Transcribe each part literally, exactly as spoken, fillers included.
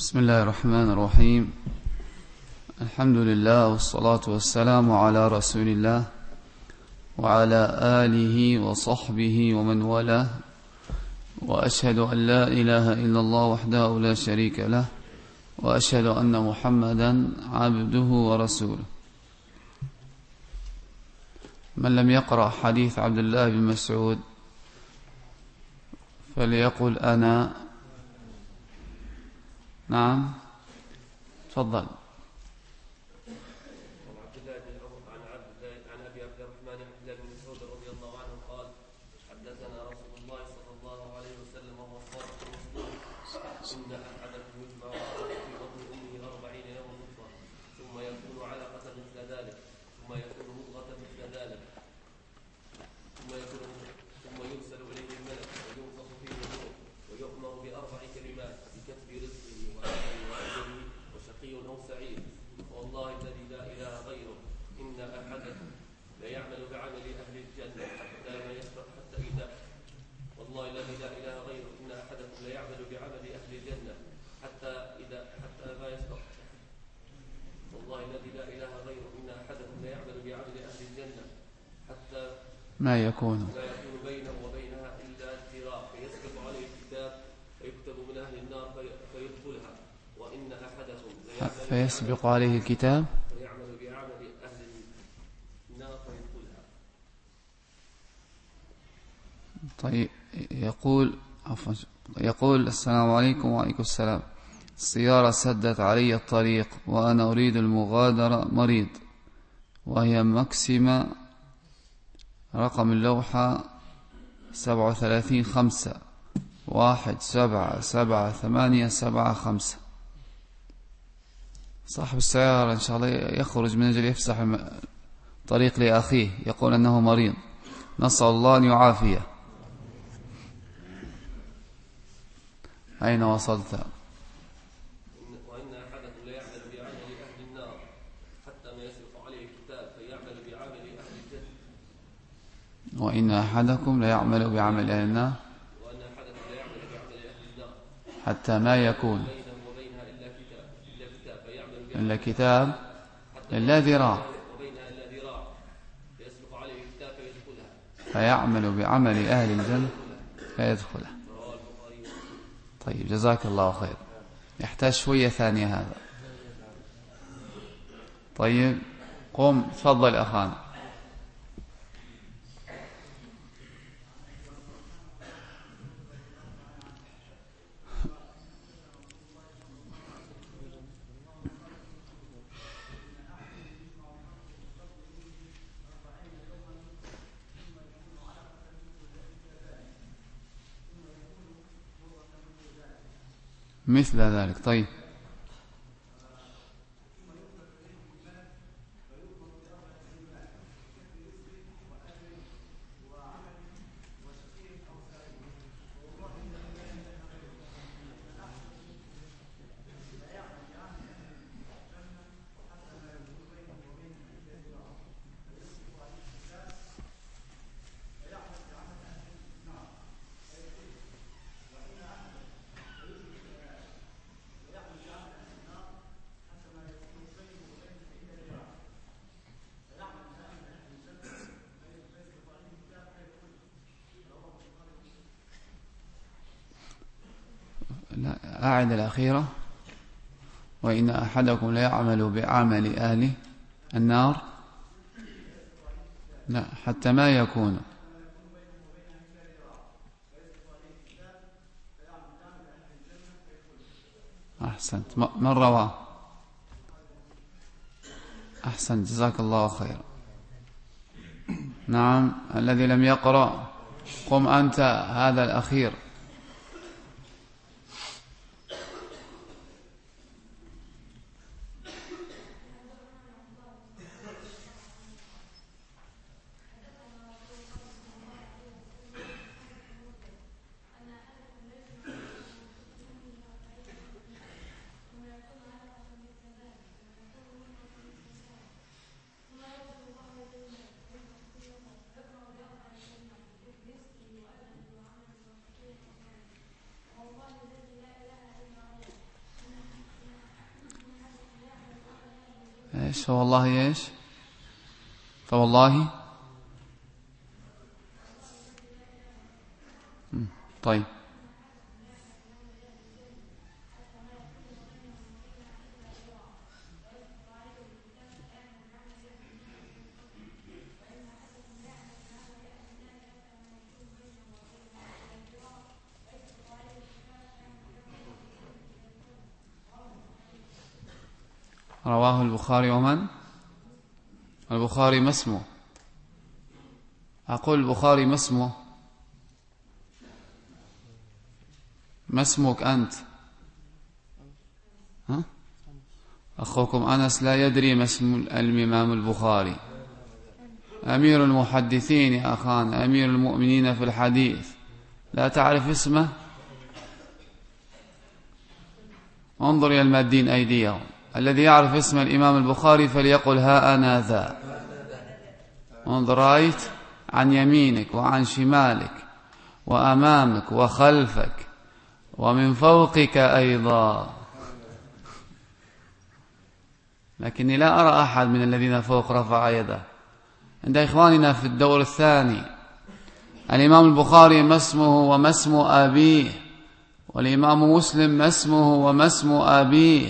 بسم الله الرحمن الرحيم. الحمد لله والصلاة والسلام على رسول الله وعلى آله وصحبه ومن والاه، وأشهد أن لا إله إلا الله وحده لا شريك له، وأشهد أن محمدا عبده ورسوله. من لم يقرأ حديث عبد الله بن مسعود فليقل أنا. نعم تفضل. ما يكون بينه وبينها إلا ذراع فيسبق عليه الكتاب فيكتب من أهل النار فيدخلها، وإن أحدكم فيسبق عليه الكتاب فيعمل بعمل أهل النار فيدخلها. طيب يقول عفوا يقول السلام عليكم. وعليكم السلام. السيارة سدت علي الطريق وأنا أريد المغادرة مريض، وهي مكسمة رقم اللوحة سبعة وثلاثين خمسة واحد سبعة سبعة ثمانية سبعة خمسة. صاحب السيارة إن شاء الله يخرج من أجل يفسح طريق لأخيه، يقول أنه مريض، نسأل الله أن يعافيه. أين وصلت؟ وإن أحدكم لا يعمل بعمل أهل النار حتى ما يسبق عليه الكتاب فيعمل بعمل أهل الجنة. وإن أحدكم لا يعمل بعمل أهل النار وإن أحدكم لا يعمل بعمل أهل النار حتى ما يكون بينه وبينها إلا كتاب إلا كتاب فيعمل إلا كتاب إلا ذراع وبينها إلا ذراع فيسبق عليه الكتاب فيدخلها فيعمل بعمل أهل الجنة فيدخلها. طيب جزاك الله خير. يحتاج شوية ثانية هذا. طيب قم تفضل أخانا. مثل ذلك. طيب لا أعد الأخيرة. وإن أحدكم لا يعمل بعمل أهل النار لا حتى ما يكون. أحسنت. من رواه؟ أحسنت جزاك الله خيرا. نعم الذي لم يقرأ قم أنت، هذا الأخير. إيش فوالله إيش فوالله طيب. رواه البخاري ومن؟ البخاري ما اسمه؟ أقول البخاري ما اسمه؟ ما اسمك أنت؟ ها؟ أخوكم أنس لا يدري ما اسم الإمام البخاري. أمير المحدثين يا أخان، أمير المؤمنين في الحديث، لا تعرف اسمه؟ انظر إلى المادين أيديهم. الذي يعرف اسم الإمام البخاري فليقل ها أنا ذا. انظر، رأيت عن يمينك وعن شمالك وأمامك وخلفك ومن فوقك أيضا، لكني لا أرى أحد من الذين فوق رفع يده. عند إخواننا في الدور الثاني الإمام البخاري ما اسمه وما اسم أبيه، والإمام مسلم ما اسمه وما اسم أبيه.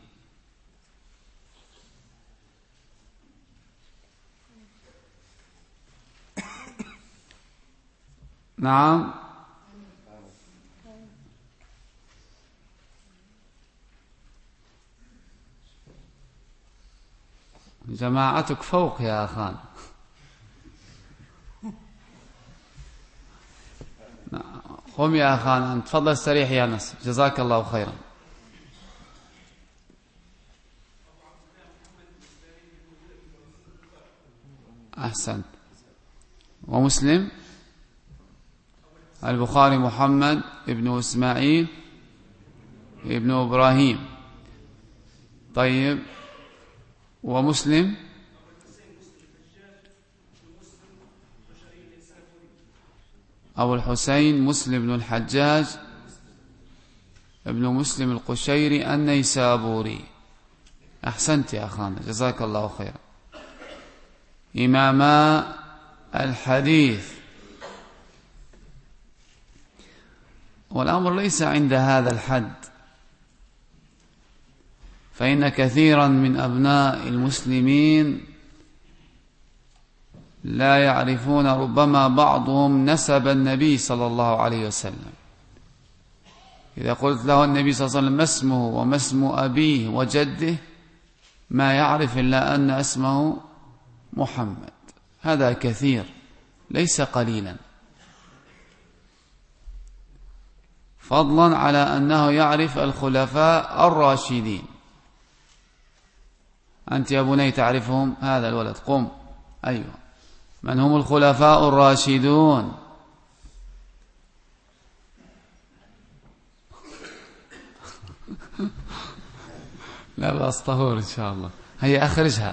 نعم، جماعتك فوق يا أخان. قم يا أخان، تفضل استريح يا أنس، جزاك الله خيرا. أحسنت. ومسلم البخاري محمد ابن إسماعيل ابن إبراهيم. طيب، ومسلم أبو الحسين مسلم بن الحجاج ابن مسلم القشيري النيسابوري. أحسنت يا أخانا، جزاك الله خيرا. إماما الحديث. والأمر ليس عند هذا الحد، فإن كثيرا من أبناء المسلمين لا يعرفون ربما بعضهم نسب النبي صلى الله عليه وسلم. إذا قلت له النبي صلى الله عليه وسلم ما اسمه وما اسم أبيه وجده، ما يعرف إلا أن اسمه محمد. هذا كثير ليس قليلا، فضلا على أنه يعرف الخلفاء الراشدين. أنت يا بني تعرفهم؟ هذا الولد قم. أيوه، من هم الخلفاء الراشدون؟ لا بأس، طهور إن شاء الله. هيا أخرجها.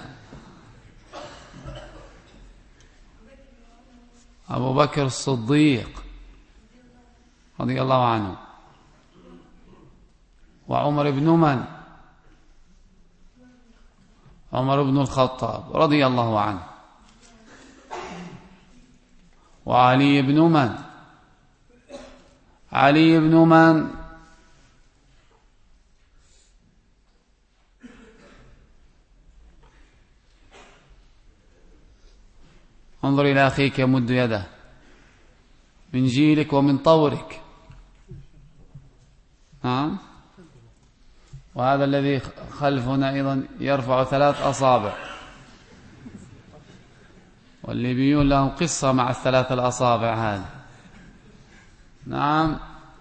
أبو بكر الصديق رضي الله عنه. وعمر بن من؟ عمر بن الخطاب رضي الله عنه. وعلي بن من؟ علي بن من؟ انظر إلى أخيك يمد يده من جيلك ومن طورك. نعم. وهذا الذي خلفنا أيضا يرفع ثلاث أصابع، والليبيون لهم قصة مع الثلاث الأصابع هذه. نعم.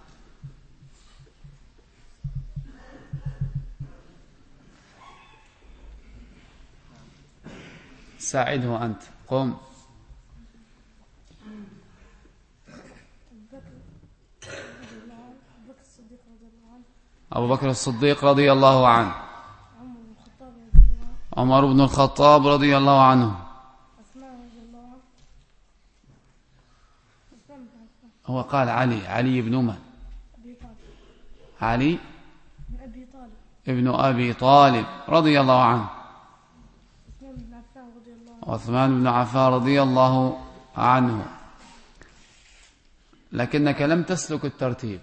ساعده أنت، قم. أبو بكر الصديق رضي الله عنه. عمر بن الخطاب رضي الله عنه. هو قال علي. علي بن من؟ علي ابن أبي طالب رضي الله عنه. عثمان بن عفان رضي الله عنه، لكنك لم تسلك الترتيب.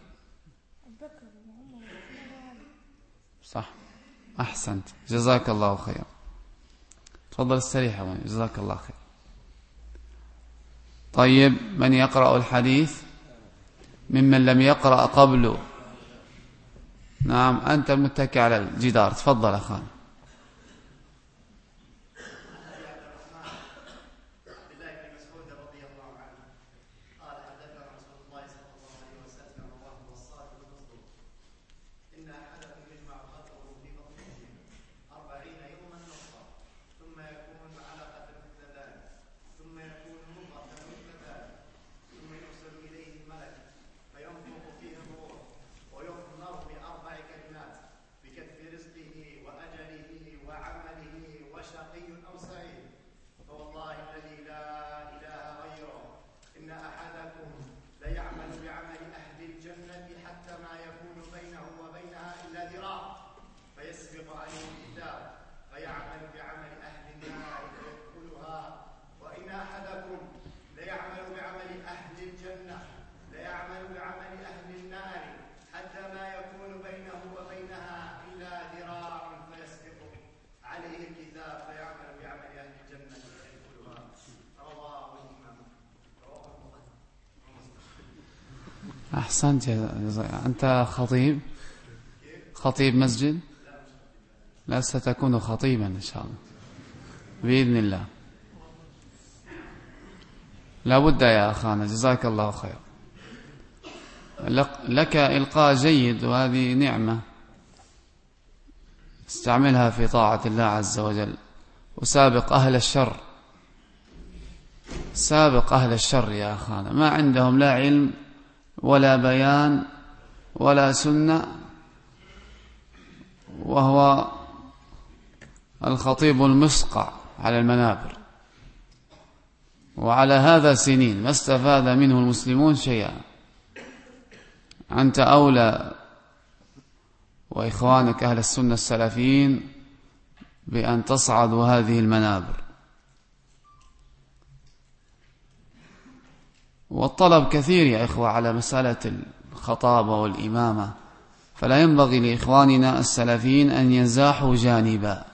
صح، أحسنت، جزاك الله خير. تفضل استريح، جزاك الله خير. طيب، من يقرأ الحديث ممن لم يقرأ قبله؟ نعم، أنت متكئ على الجدار، تفضل أخانا. أحسنت. أنت خطيب خطيب مسجد؟ لا، ستكون خطيبا إن شاء الله بإذن الله. لا بد يا أخانا، جزاك الله خير. لك إلقاء جيد، وهذه نعمة استعملها في طاعة الله عز وجل. وسابق أهل الشر، سابق أهل الشر يا أخانا، ما عندهم لا علم ولا بيان ولا سنة، وهو الخطيب المسقع على المنابر، وعلى هذا سنين ما استفاد منه المسلمون شيئا. أنت أولى وإخوانك أهل السنة السلفيين بأن تصعدوا هذه المنابر. والطلب كثير يا إخوة على مسألة الخطابة والإمامة، فلا ينبغي لإخواننا السلفيين أن ينزاحوا جانبا،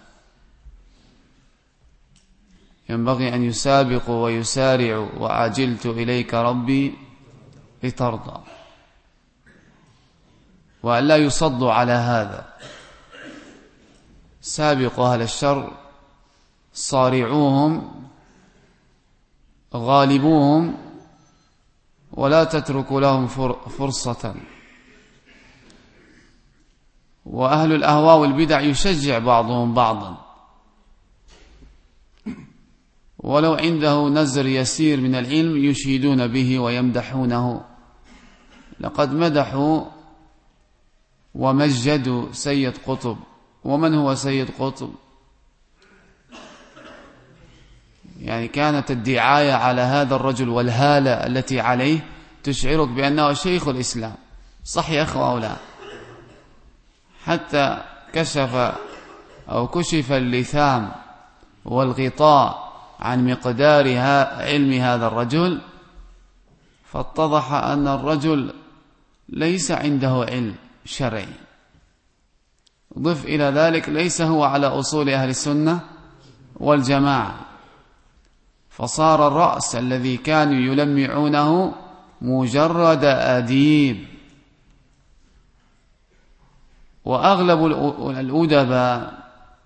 ينبغي أن يسابقوا ويسارعوا. وعجلت إليك ربي لترضى، وأن لا يصدوا على هذا. سابقوا أهل الشر، صارعوهم، غالبوهم، ولا تتركوا لهم فرصة. وأهل الأهواء والبدع يشجع بعضهم بعضا، ولو عنده نزر يسير من العلم يشيدون به ويمدحونه. لقد مدحوا ومجدوا سيد قطب. ومن هو سيد قطب؟ يعني كانت الدعاية على هذا الرجل والهالة التي عليه تشعرك بأنه شيخ الإسلام. صح يا أخوة أو لا؟ حتى كشف أو كشف اللثام والغطاء عن مقدار علم هذا الرجل، فاتضح أن الرجل ليس عنده علم شرعي. ضف إلى ذلك ليس هو على أصول أهل السنة والجماعة، فصار الرأس الذي كانوا يلمعونه مجرد أديب. وأغلب الأدباء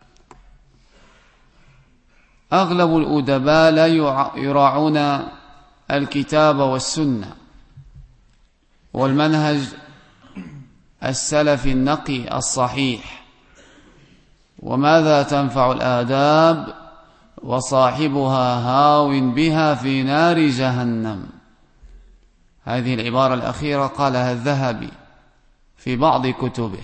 أغلب الأدباء لا يراعون الكتاب والسنة والمنهج السلفي النقي الصحيح. وماذا تنفع الآداب وصاحبها هاو بها في نار جهنم. هذه العبارة الأخيرة قالها الذهبي في بعض كتبه.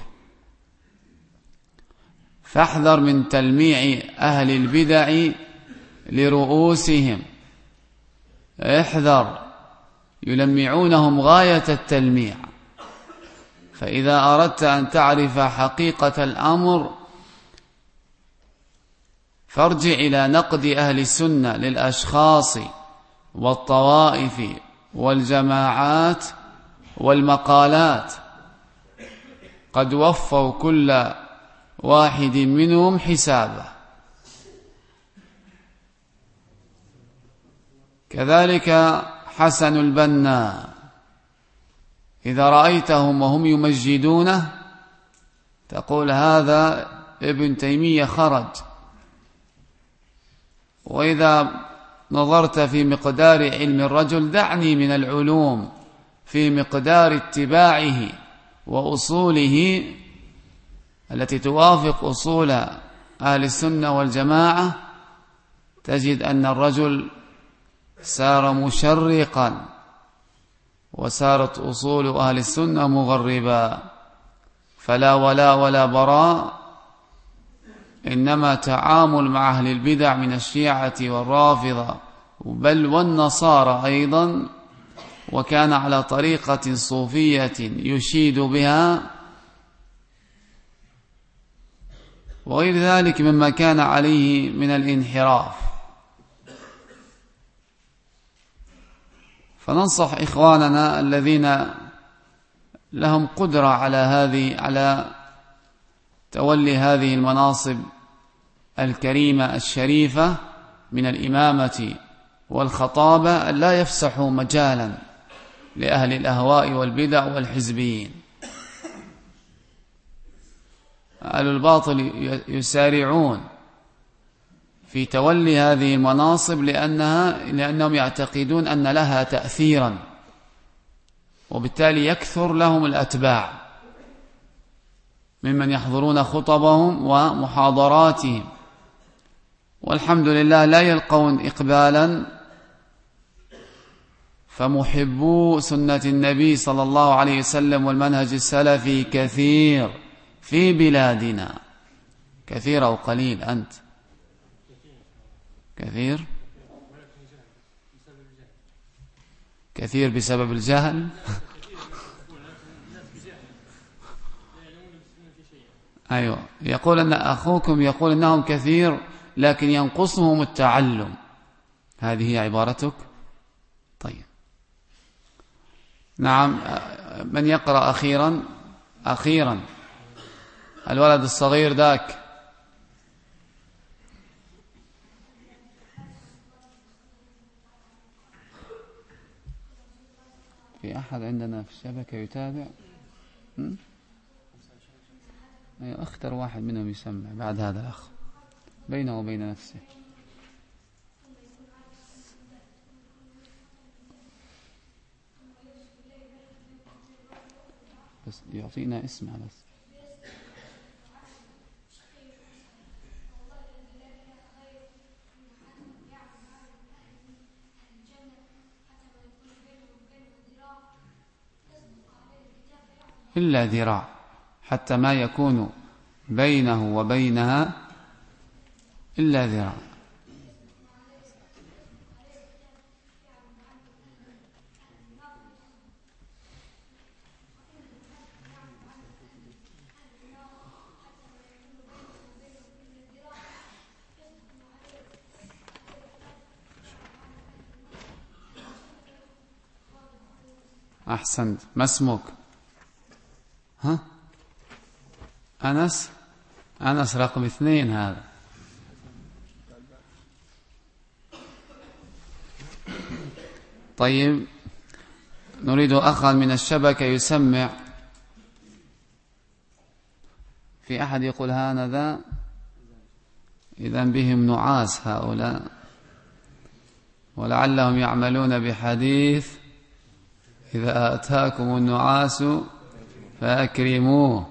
فاحذر من تلميع أهل البدع لرؤوسهم، احذر، يلمعونهم غاية التلميع. فإذا أردت أن تعرف حقيقة الأمر فارجع إلى نقد أهل السنة للأشخاص والطوائف والجماعات والمقالات، قد وفوا كل واحد منهم حسابه. كذلك حسن البنا، إذا رأيتهم وهم يمجدونه تقول هذا ابن تيمية خرج، وإذا نظرت في مقدار علم الرجل دعني من العلوم في مقدار اتباعه وأصوله التي توافق أصول أهل السنة والجماعة، تجد أن الرجل سار مشرقا وسارت أصول أهل السنة مغربا، فلا ولا ولا براء، إنما تعامل مع أهل البدع من الشيعة والرافضة بل والنصارى أيضا، وكان على طريقة صوفية يشيد بها وغير ذلك مما كان عليه من الانحراف. فننصح إخواننا الذين لهم قدرة على هذه على تولي هذه المناصب الكريمة الشريفة من الإمامة والخطابة أن لا يفسحوا مجالا لأهل الأهواء والبدع والحزبيين. أهل الباطل يسارعون في تولي هذه المناصب لأنها لأنهم يعتقدون أن لها تأثيرا، وبالتالي يكثر لهم الأتباع ممن يحضرون خطبهم ومحاضراتهم، والحمد لله لا يلقون إقبالا. فمحبو سنة النبي صلى الله عليه وسلم والمنهج السلفي كثير في بلادنا. كثير أو قليل أنت؟ كثير كثير بسبب الجهل. أيوة، يقول أن أخوكم يقول أنهم كثير لكن ينقصهم التعلم، هذه هي عبارتك؟ طيب نعم. من يقرأ أخيرا؟ أخيرا الولد الصغير ذاك. في أحد عندنا في الشبكة يتابع؟ أيوة، اختر واحد منهم يسمع بعد هذا الأخ بينه وبين نفسه. بس يعطينا اسمه بس. إلا ذراع، حتى ما يكون بينه وبينها إلا ذراع. أحسنت. ما اسمك؟ ها؟ أنس؟ أنس رقم اثنين هذا. طيب نريد أخا من الشبكة يسمع. في أحد يقول هذا؟ إذن بهم نعاس هؤلاء، ولعلهم يعملون بحديث إذا أتاكم النعاس فأكرموه.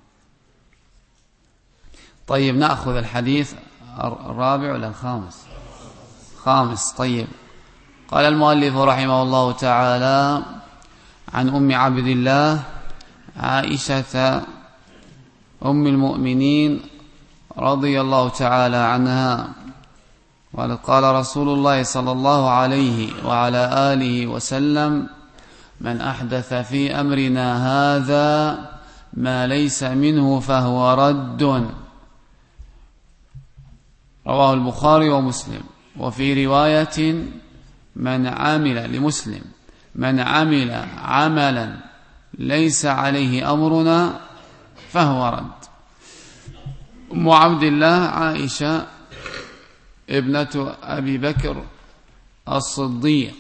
طيب نأخذ الحديث الرابع ولا الخامس؟ خامس. طيب قال المؤلف رحمه الله تعالى: عن أم عبد الله عائشة أم المؤمنين رضي الله تعالى عنها قال: قال رسول الله صلى الله عليه وعلى آله وسلم: من أحدث في أمرنا هذا ما ليس منه فهو رد. رواه البخاري ومسلم. وفي رواية من عمل لمسلم من عمل عملا ليس عليه أمرنا فهو رد. أم عبد الله عائشة ابنة أبي بكر الصديق،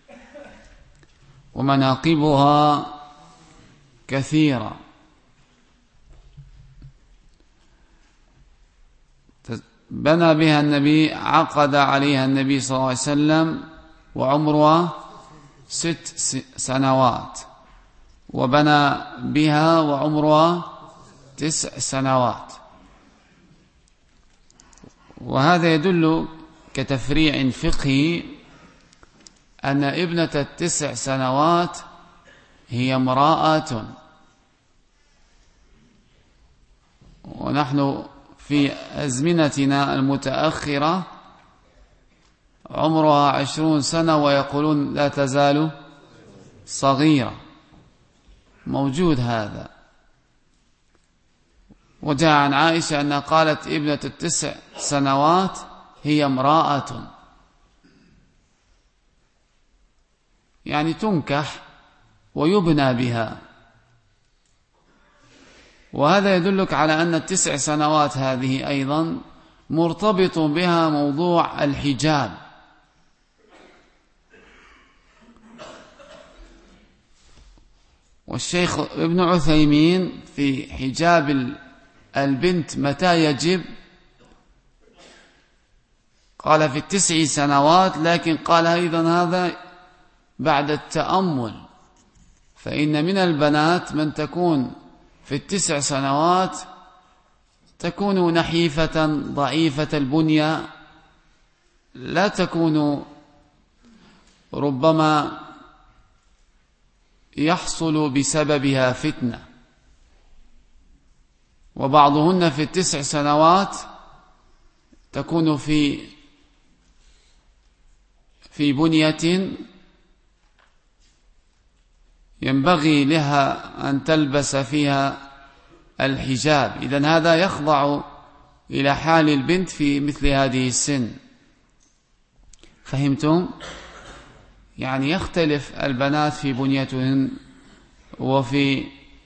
ومناقبها كثيرة. بنى بها النبي عقد عليها النبي صلى الله عليه وسلم وعمرها ست سنوات، وبنى بها وعمرها تسع سنوات. وهذا يدل كتفريع فقهي أن ابنة التسع سنوات هي امرأة، ونحن في أزمنتنا المتأخرة عمرها عشرون سنة ويقولون لا تزال صغيرة، موجود هذا. وجاء عن عائشة أنها قالت ابنة التسع سنوات هي امرأة، يعني تنكح ويبنى بها. وهذا يدلك على أن التسع سنوات هذه أيضا مرتبط بها موضوع الحجاب. والشيخ ابن عثيمين في حجاب البنت متى يجب قال في التسع سنوات، لكن قال أيضا هذا بعد التأمل، فإن من البنات من تكون في التسع سنوات تكون نحيفة ضعيفة البنية، لا تكون ربما يحصل بسببها فتنة. وبعضهن في التسع سنوات تكون في في بنية ينبغي لها أن تلبس فيها الحجاب. إذن هذا يخضع إلى حال البنت في مثل هذه السن. فهمتم؟ يعني يختلف البنات في بنيتهن وفي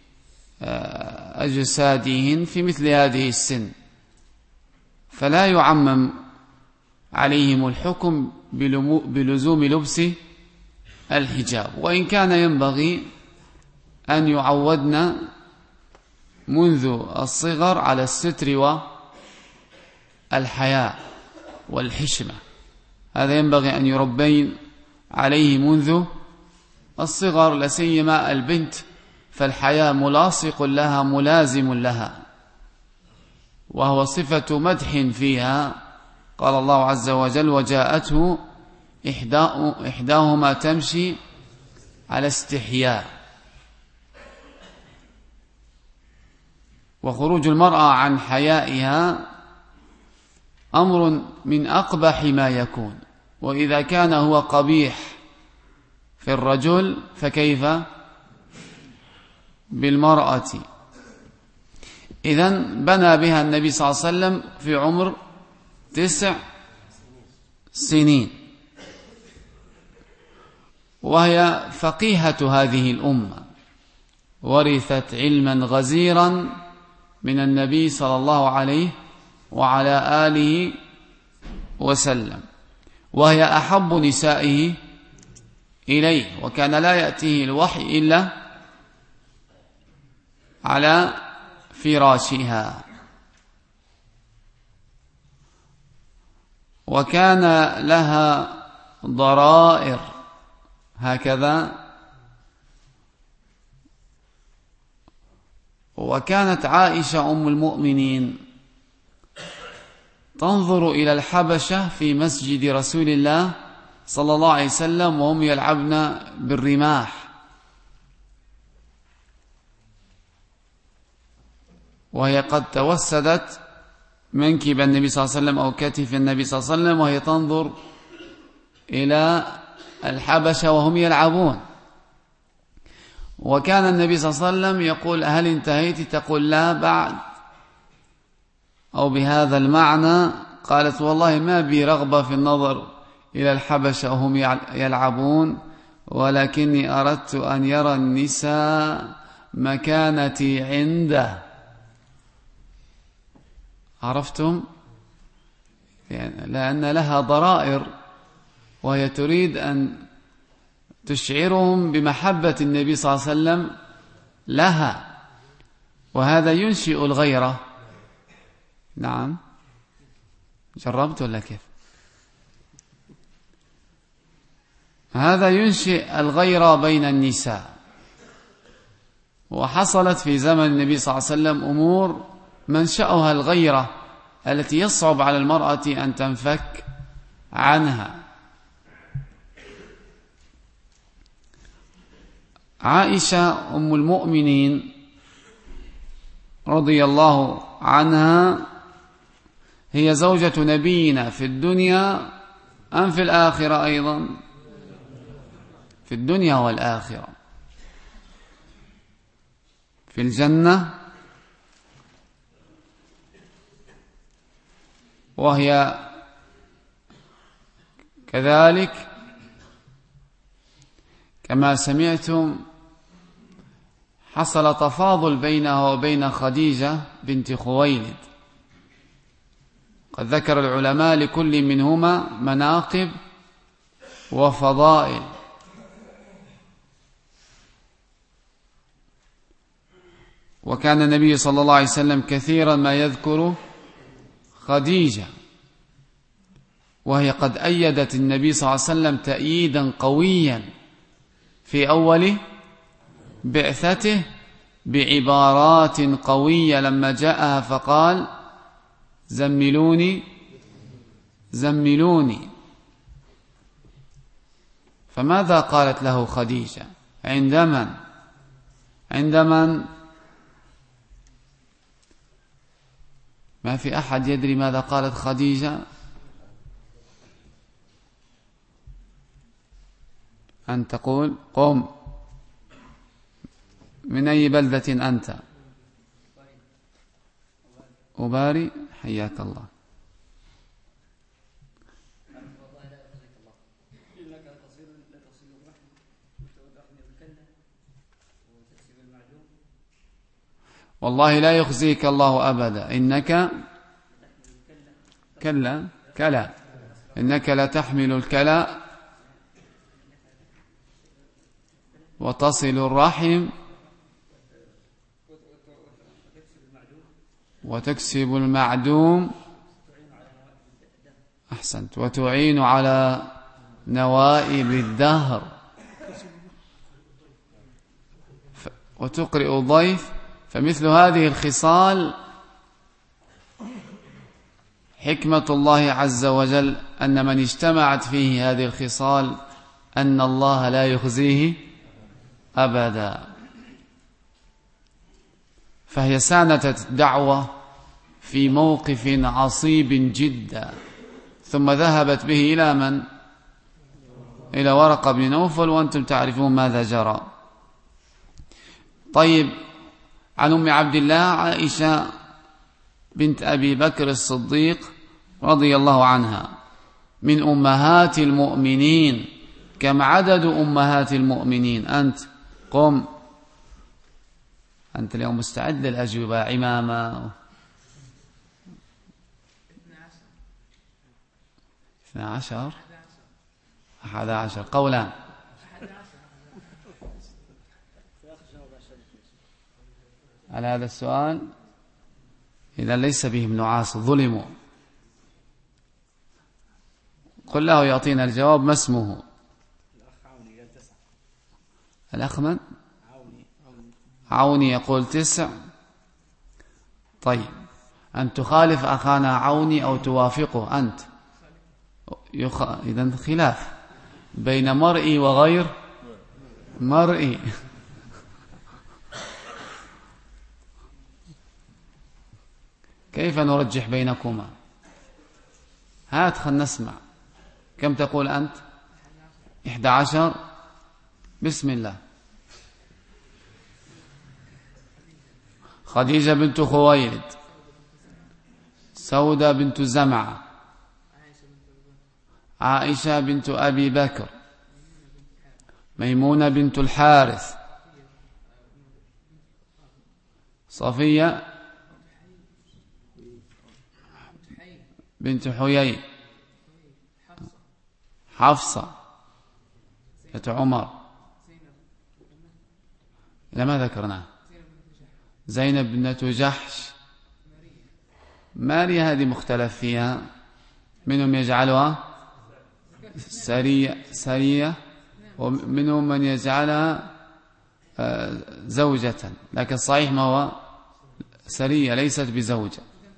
أجسادهن في مثل هذه السن، فلا يعمم عليهم الحكم بلزوم لبس الحجاب، وإن كان ينبغي أن يعودنا منذ الصغر على الستر والحياء والحشمة. هذا ينبغي أن يربين عليه منذ الصغر، لسيما البنت، فالحياء ملاصق لها ملازم لها، وهو صفة مدح فيها. قال الله عز وجل: وجاءته إحداهما تمشي على استحياء. وخروج المرأة عن حيائها أمر من أقبح ما يكون، وإذا كان هو قبيح في الرجل فكيف بالمرأة؟ إذن بنى بها النبي صلى الله عليه وسلم في عمر تسع سنين، وهي فقيهة هذه الأمة، ورثت علما غزيرا من النبي صلى الله عليه وعلى آله وسلم، وهي أحب نسائه إليه، وكان لا يأتيه الوحي إلا على فراشها. وكان لها ضرائر هكذا. وكانت عائشة أم المؤمنين تنظر إلى الحبشة في مسجد رسول الله صلى الله عليه وسلم وهم يلعبن بالرماح، وهي قد توسدت منكب النبي صلى الله عليه وسلم أو كتف النبي صلى الله عليه وسلم، وهي تنظر إلى الحبشة وهم يلعبون. وكان النبي صلى الله عليه وسلم يقول: هل انتهيت؟ تقول: لا بعد، أو بهذا المعنى قالت والله ما بي رغبة في النظر إلى الحبشة وهم يلعبون، ولكني أردت أن يرى النساء مكانتي عنده. عرفتم؟ يعني لأن لها ضرائر، وهي تريد أن تشعرهم بمحبة النبي صلى الله عليه وسلم لها، وهذا ينشئ الغيرة. نعم، جربت ولا كيف؟ هذا ينشئ الغيرة بين النساء. وحصلت في زمن النبي صلى الله عليه وسلم أمور منشأها الغيرة التي يصعب على المرأة أن تنفك عنها. عائشة أم المؤمنين رضي الله عنها هي زوجة نبينا في الدنيا أم في الآخرة أيضا؟ في الدنيا والآخرة، في الجنة، وهي كذلك كما سمعتم حصل تفاضل بينها وبين خديجة بنت خويلد. قد ذكر العلماء لكل منهما مناقب وفضائل. وكان النبي صلى الله عليه وسلم كثيرا ما يذكر خديجة، وهي قد أيدت النبي صلى الله عليه وسلم تأييدا قويا في أول بعثته بعبارات قوية لما جاءها فقال زملوني زملوني. فماذا قالت له خديجة عندما عندما ما في أحد يدري ماذا قالت خديجة؟ أن تقول قم. من أي بلدة أنت؟ أباري، حياك الله. والله لا يخزيك الله أبدا، إنك كلا كلا إنك لتحمل الكلا وتصل الرحم وتكسب المعدوم، أحسنت، وتعين على نوائب الدهر وتقرئ الضيف. فمثل هذه الخصال حكمة الله عز وجل أن من اجتمعت فيه هذه الخصال أن الله لا يخزيه أبدا. فهي ساندت الدعوة في موقف عصيب جدا، ثم ذهبت به إلى من؟ إلى ورقة بن نوفل، وأنتم تعرفون ماذا جرى. طيب، عن أم عبد الله عائشة بنت أبي بكر الصديق رضي الله عنها من أمهات المؤمنين. كم عدد أمهات المؤمنين؟ أنت قم، أنت اليوم مستعد للأجوبة عمامة. اثنى عشر أحد عشر قولان. على هذا السؤال إذا ليس بهم نعاس، ظلموا. قل له يعطينا الجواب. ما اسمه؟ الأخ من؟ عوني يقول تسع. طيب، أن تخالف أخانا عوني أو توافقه أنت؟ يخ... إذن خلاف بين مرئي وغير مرئي. كيف نرجح بينكما؟ هات خلنا نسمع. كم تقول أنت؟ إحدى عشر. بسم الله. خديجة بنت خويلد، سودة بنت زمعة، عائشة بنت أبي بكر، ميمونة بنت الحارث، صفية بنت حيي، حفصة بنت عمر، إلى ما ذكرنا، زينب بنت جحش، ماريا هذه مختلف فيها، منهم يجعلها سرية, سرية ومنهم من يجعلها زوجة، لكن صحيح ما هو سرية ليست بزوجة.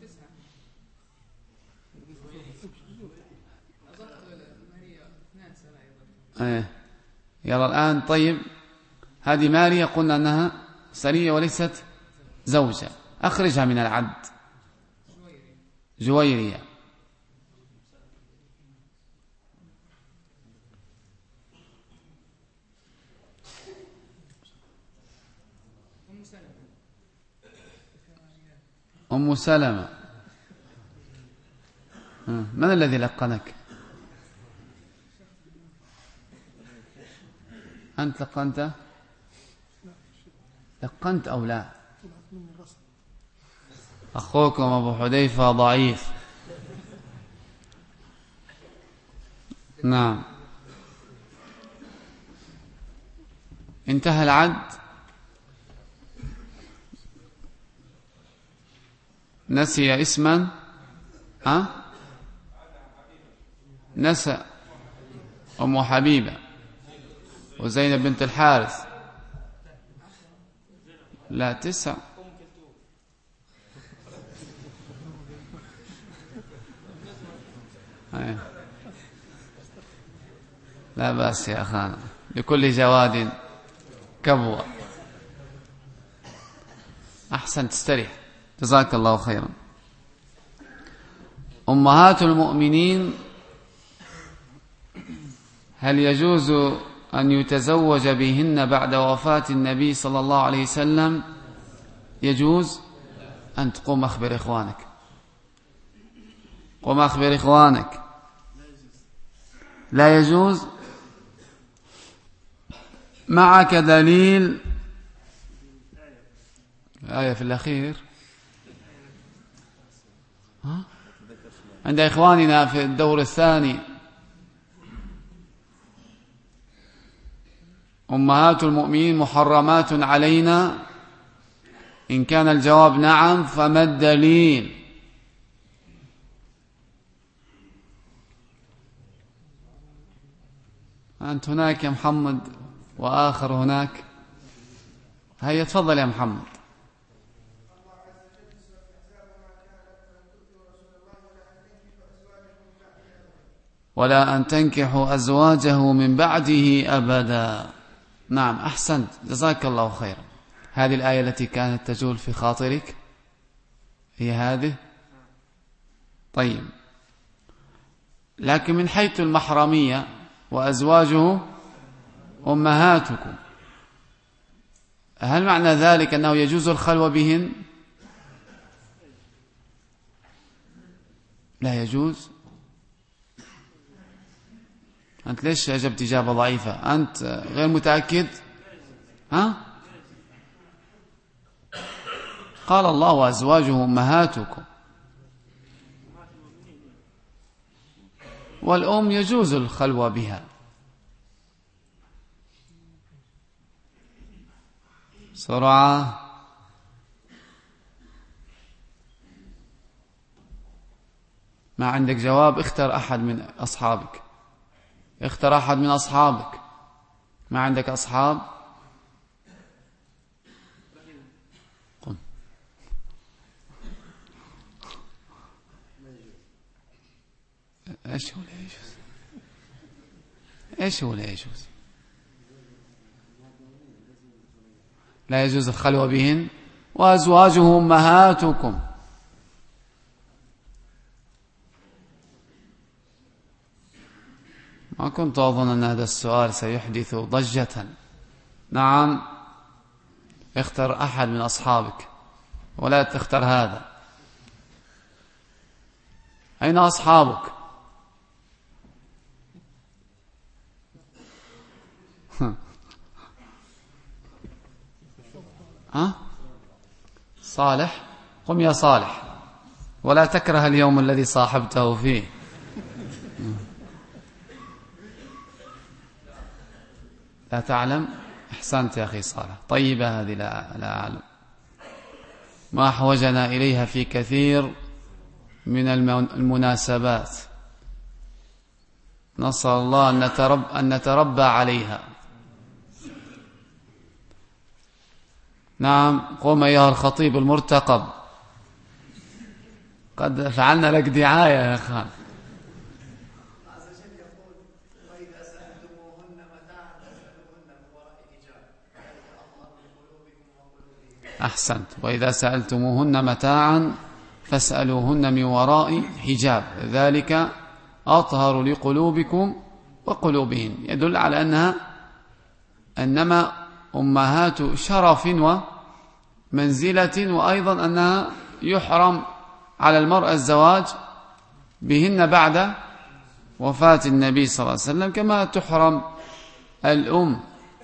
ايه يلا الآن. طيب هذه ماريا قلنا أنها سرية وليست زوجة، أخرجها من العد. جويرية، أم سلمة. من الذي لقنك؟ أنت لقنت؟ لقنت أو لا؟ أخوكم أبو حذيفة ضعيف. نعم، انتهى العد. نسي اسما، ها؟ نسى أم حبيبة وزينب بنت الحارث. لا، تسع. لا بأس يا أخانا، لكل جواد كبوة. أحسن، تستريح، جزاك الله خيرا. أمهات المؤمنين، هل يجوز أن يتزوج بهن بعد وفاة النبي صلى الله عليه وسلم؟ يجوز. أن تقوم أخبر إخوانك، قوم أخبر إخوانك. لا يجوز. معك دليل؟ آية في الأخير ها؟ عند إخواننا في الدور الثاني. أمهات المؤمنين محرمات علينا. إن كان الجواب نعم فما الدليل؟ أنت هناك يا محمد وآخر هناك. هيا تفضل يا محمد. ولا أن تنكحوا أزواجه من بعده أبدا. نعم، أحسنت، جزاك الله خيرا. هذه الآية التي كانت تجول في خاطرك هي هذه. طيب، لكن من حيث المحرمية وأزواجه أمهاتكم، هل معنى ذلك أنه يجوز الخلوة بهن؟ لا يجوز. أنت ليش أجبت إجابة ضعيفة؟ أنت غير متأكد؟ ها؟ قال الله وأزواجه أمهاتكم، والأم يجوز الخلوة بها. سرعة. ما عندك جواب؟ اختر أحد من أصحابك، اختر أحد من أصحابك. ما عندك أصحاب؟ قم. إيش هو لا يجوز؟ إيش هو لا يجوز؟ لا يجوز الخلوة بهن. وأزواجه أمهاتكم. ما كنت أظن أن هذا السؤال سيحدث ضجة. نعم، اختر أحد من أصحابك ولا تختر هذا. أين أصحابك؟ ها؟ صالح، قم يا صالح ولا تكره اليوم الذي صاحبته فيه. لا تعلم؟ أحسنت يا أخي صالح، طيبة هذه، لا, لا أعلم. ما أحوجنا إليها في كثير من المناسبات، نسأل الله أن نترب أن نتربى عليها. نعم، قم أيها الخطيب المرتقب، قد فعلنا لك دعاية يا أخوان. أحسنت. وإذا سألتموهن متاعا فاسألوهن من وراء حجاب، ذلك أطهر لقلوبكم وقلوبهن. يدل على أنها إنما أمهات شرف ومنزلة، وأيضا أنها يحرم على المرأة الزواج بهن بعد وفاة النبي صلى الله عليه وسلم، كما تحرم الأم.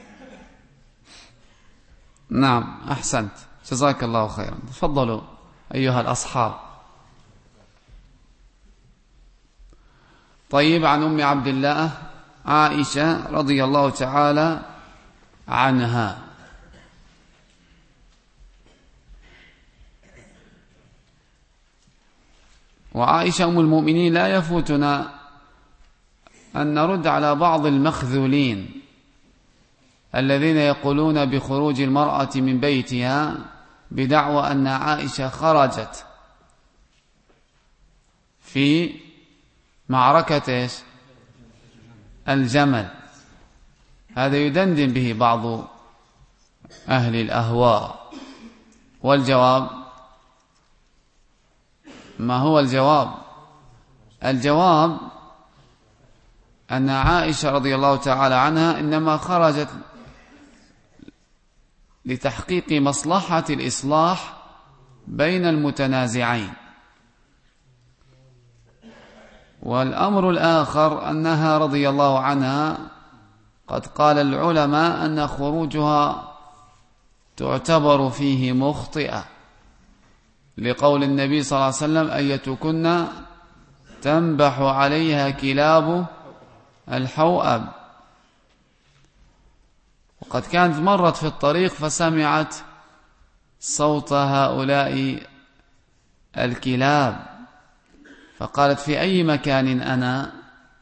نعم، أحسنت، جزاك الله خيرا. تفضلوا أيها الأصحاب. طيب، عن أم عبد الله عائشة رضي الله تعالى عنها. وعائشة أم المؤمنين لا يفوتنا أن نرد على بعض المخذولين الذين يقولون بخروج المرأة من بيتها بدعوى أن عائشة خرجت في معركة الجمل. هذا يدندن به بعض أهل الأهواء. والجواب، ما هو الجواب؟ الجواب أن عائشة رضي الله تعالى عنها إنما خرجت لتحقيق مصلحة الإصلاح بين المتنازعين. والأمر الآخر أنها رضي الله عنها قد قال العلماء أن خروجها تعتبر فيه مخطئة، لقول النبي صلى الله عليه وسلم: أيتكن تنبح عليها كلاب الحوأب. وقد كانت مرت في الطريق فسمعت صوت هؤلاء الكلاب، فقالت: في أي مكان أنا؟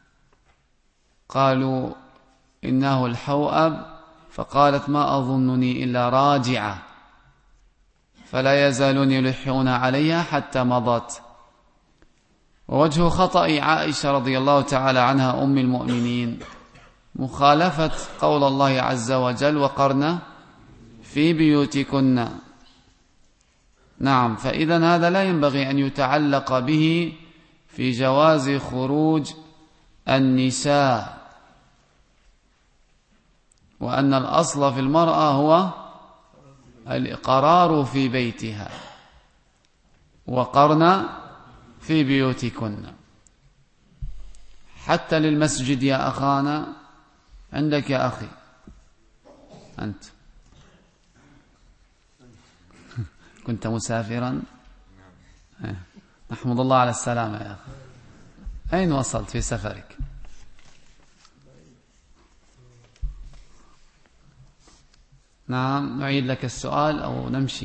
قالوا: إنه الحوأب. فقالت: ما أظنني إلا راجعة، فلا يزالون يلحون عليها حتى مضت. ووجه خطأ عائشة رضي الله تعالى عنها أم المؤمنين مخالفة قول الله عز وجل: وقرن في بيوتكن. نعم، فإذن هذا لا ينبغي أن يتعلق به في جواز خروج النساء، وأن الأصل في المرأة هو الإقرار في بيتها. وقرن في بيوتكن. حتى للمسجد يا أخانا، عندك يا أخي أنت كنت مسافرا؟ نحمد الله على السلامة يا أخي. أين وصلت في سفرك؟ نعم، نعيد لك السؤال أو نمشي؟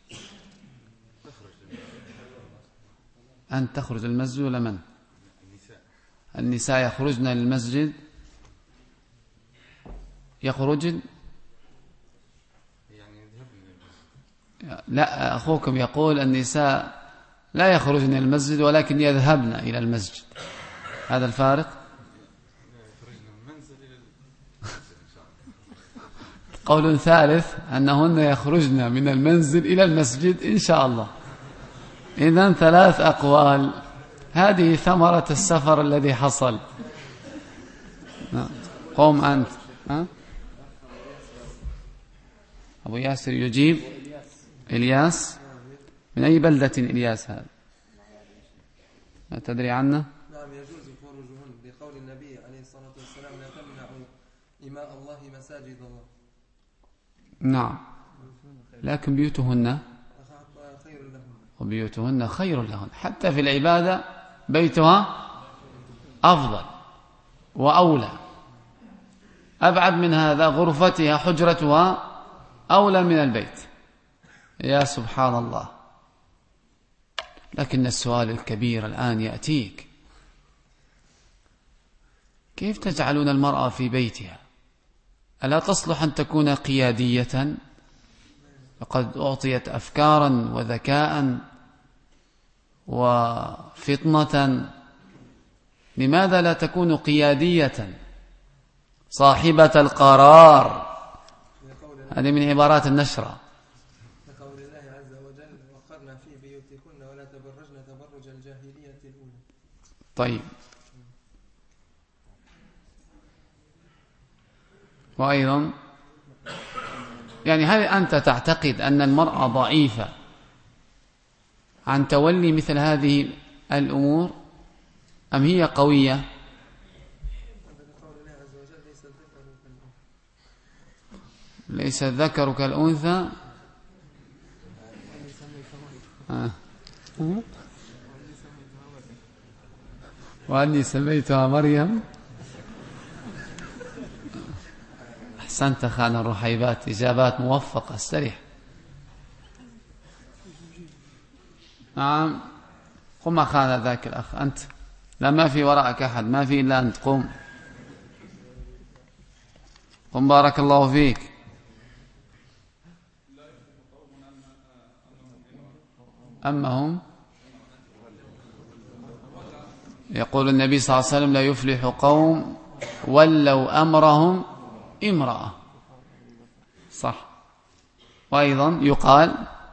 أن تخرج المسجد ولا من؟ النساء يخرجن للمسجد، يخرجن لا، أخوكم يقول النساء لا يخرجن إلى المسجد ولكن يذهبن إلى المسجد، هذا الفارق. قول ثالث أنهن يخرجن من المنزل إلى المسجد إن شاء الله. إذن ثلاث أقوال، هذه ثمرة السفر الذي حصل. قوم أنت. ها؟ أبو ياسر يجيب. إلياس، من أي بلدة إلياس هذا؟ ما تدري عنه؟ نعم، يجوز خروجهن بقول النبي عليه الصلاة والسلام: لا تمنعوا إماء الله مساجد الله. نعم، لكن بيوتهن خير لهن، وبيوتهن خير لهن، حتى في العبادة بيتها أفضل وأولى. أبعد من هذا، غرفتها حجرتها أولى من البيت. يا سبحان الله. لكن السؤال الكبير الآن يأتيك: كيف تجعلون المرأة في بيتها؟ ألا تصلح أن تكون قيادية؟ لقد أعطيت أفكارا وذكاء وفطنة، لماذا لا تكون قيادية صاحبة القرار؟ هذه من عبارات النشرة. لقول الله عز وجل: وقرنا في بيوتكن ولا تبرجن تبرج الجاهلية الأولى. طيب، وأيضا يعني هل أنت تعتقد أن المرأة ضعيفة عن تولي مثل هذه الأمور، أم هي قوية؟ ليس الذكر كالأنثى. آه. وأني سميتها مريم. أحسنت خان الرحيبات، إجابات موفقة. استريح. نعم، قم خان ذاك الأخ. أنت لا، ما في وراءك أحد، ما في إلا أنت. قم قم، بارك الله فيك. أما هم، يقول النبي صلى الله عليه وسلم: لا يفلح قوم ولوا أمرهم امرأة. صح. وأيضا يقال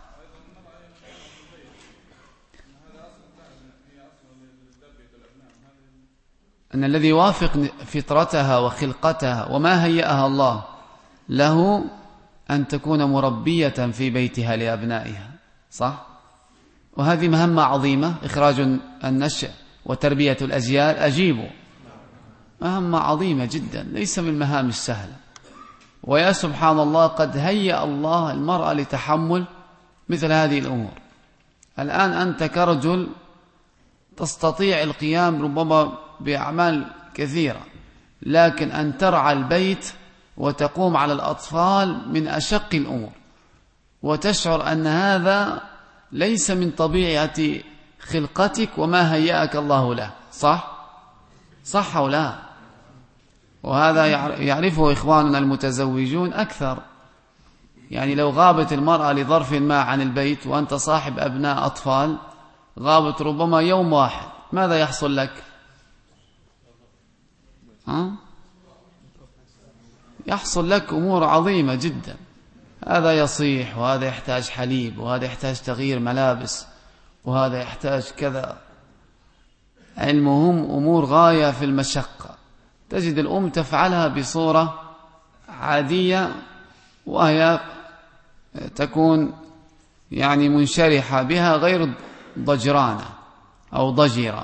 أن الذي يوافق فطرتها وخلقتها وما هيأها الله له أن تكون مربية في بيتها لأبنائها. صح. وهذه مهمة عظيمة، إخراج النشء وتربية الأجيال. أجيبوا، مهمة عظيمة جدا، ليس من المهام السهلة. ويا سبحان الله، قد هيأ الله المرأة لتحمل مثل هذه الأمور. الآن أنت كرجل تستطيع القيام ربما بأعمال كثيرة، لكن أن ترعى البيت وتقوم على الأطفال من أشق الأمور، وتشعر أن هذا ليس من طبيعة خلقتك وما هيأك الله له. صح؟ صح أو لا؟ وهذا يعرفه إخواننا المتزوجون أكثر. يعني لو غابت المرأة لظرف ما عن البيت وأنت صاحب أبناء أطفال، غابت ربما يوم واحد، ماذا يحصل لك؟ ها؟ يحصل لك أمور عظيمة جدا. هذا يصيح، وهذا يحتاج حليب، وهذا يحتاج تغيير ملابس، وهذا يحتاج كذا. المهم أمور غاية في المشقة. تجد الأم تفعلها بصورة عادية، وهي تكون يعني منشرحة بها، غير ضجرانة أو ضجرة.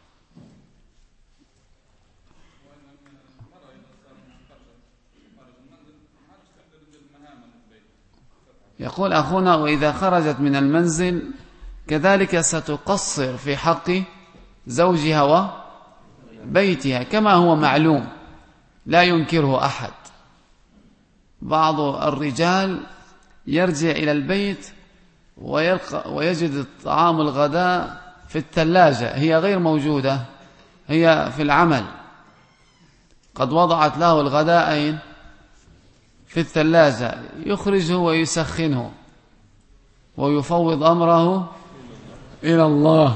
يقول أخونا: وإذا خرجت من المنزل كذلك ستقصر في حق زوجها وبيتها، كما هو معلوم لا ينكره أحد. بعض الرجال يرجع إلى البيت ويلقى ويجد الطعام الغداء في الثلاجة، هي غير موجودة، هي في العمل، قد وضعت له الغداء أين؟ في الثلاجة. يخرجه ويسخنه ويفوض أمره إلى الله.